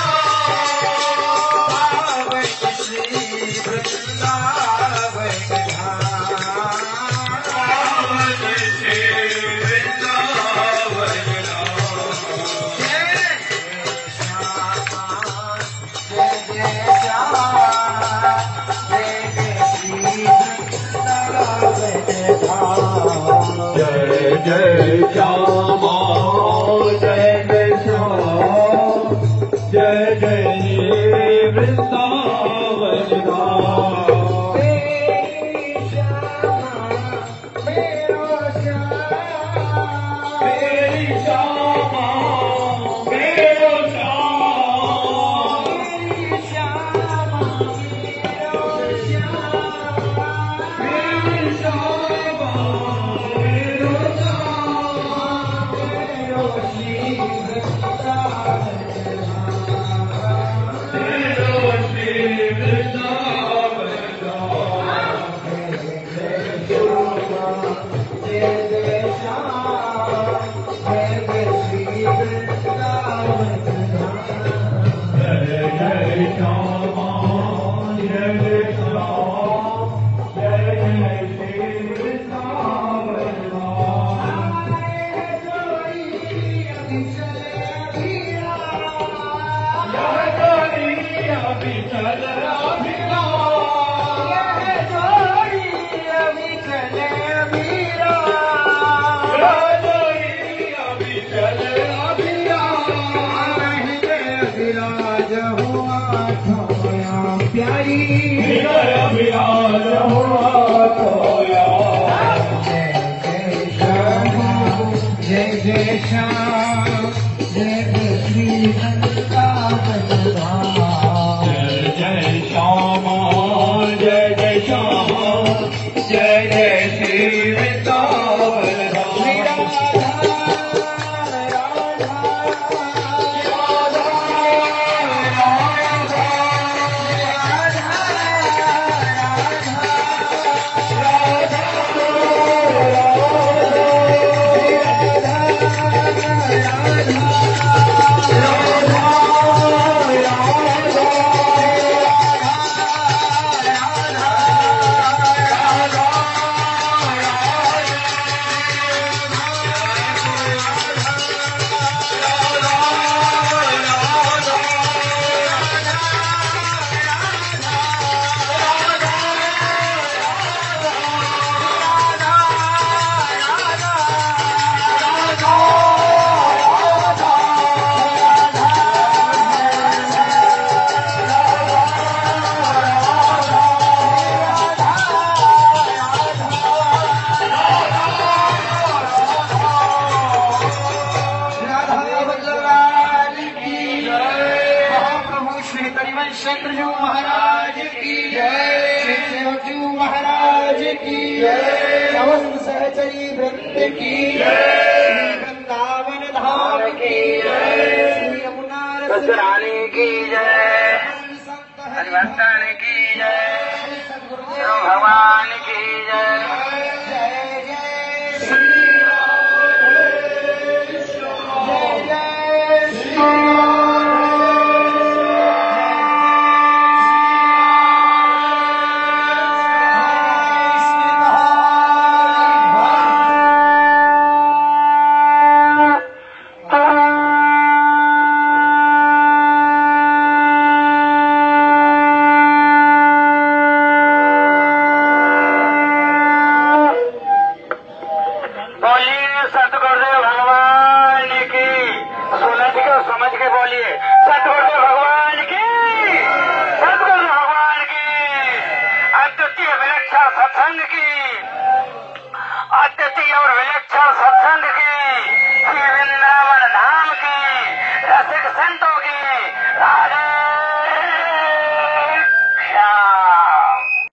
नाम। पावन श्री वृंदावन धाम। पावन श्री वृंदावन धाम। जय जय श्यामा, जय जय श्री वृंदावन धाम। जय जय श्यामा, जय जय श्याम, जय जय वृंदावन धाम। मेरी श्यामा, मेरो श्याम, मेरी श्यामा, मेरो श्याम, मेरी श्यामा, मेरो श्याम, मेरी श्यामा, मेरो श्याम, मेरो श्री वृंदावन धाम। मेरो श्री वृंदावन धाम। जय जय श्याम, जय जय श्री वृंदावन धाम। जय जय श्यामा, जय जय श्याम, जय जय श्री वृंदावन धाम। आए जोड़ी अभी चले अभिरा, यह जोड़ी अभी चल अभिरा, यह जोड़ी अभी चले अभिरा, यह जोड़ी अभी चल अभिरा। हृदय विराज हुआ खोया प्यारी। हृदय विराज हुआ खोया। जय श्याम जय जय श्री वृंदावन धाम जय जय श्यामा जय जय श्यामा जय जय श्री वृंदावन धाम श्री राधा शंकरजू महाराज की जय श्री सेवकजू महाराज की जय समस्त सहचरी वृंद की जय श्री वृंदावन धाम की जय श्री यमुना रानी की जय हरिवर्धन की जय सद्गुरु भगवान की जय जय जय श्री राम जय जय श्री राम सतगुरुदेव भगवान की सुनत के समझ के बोलिए।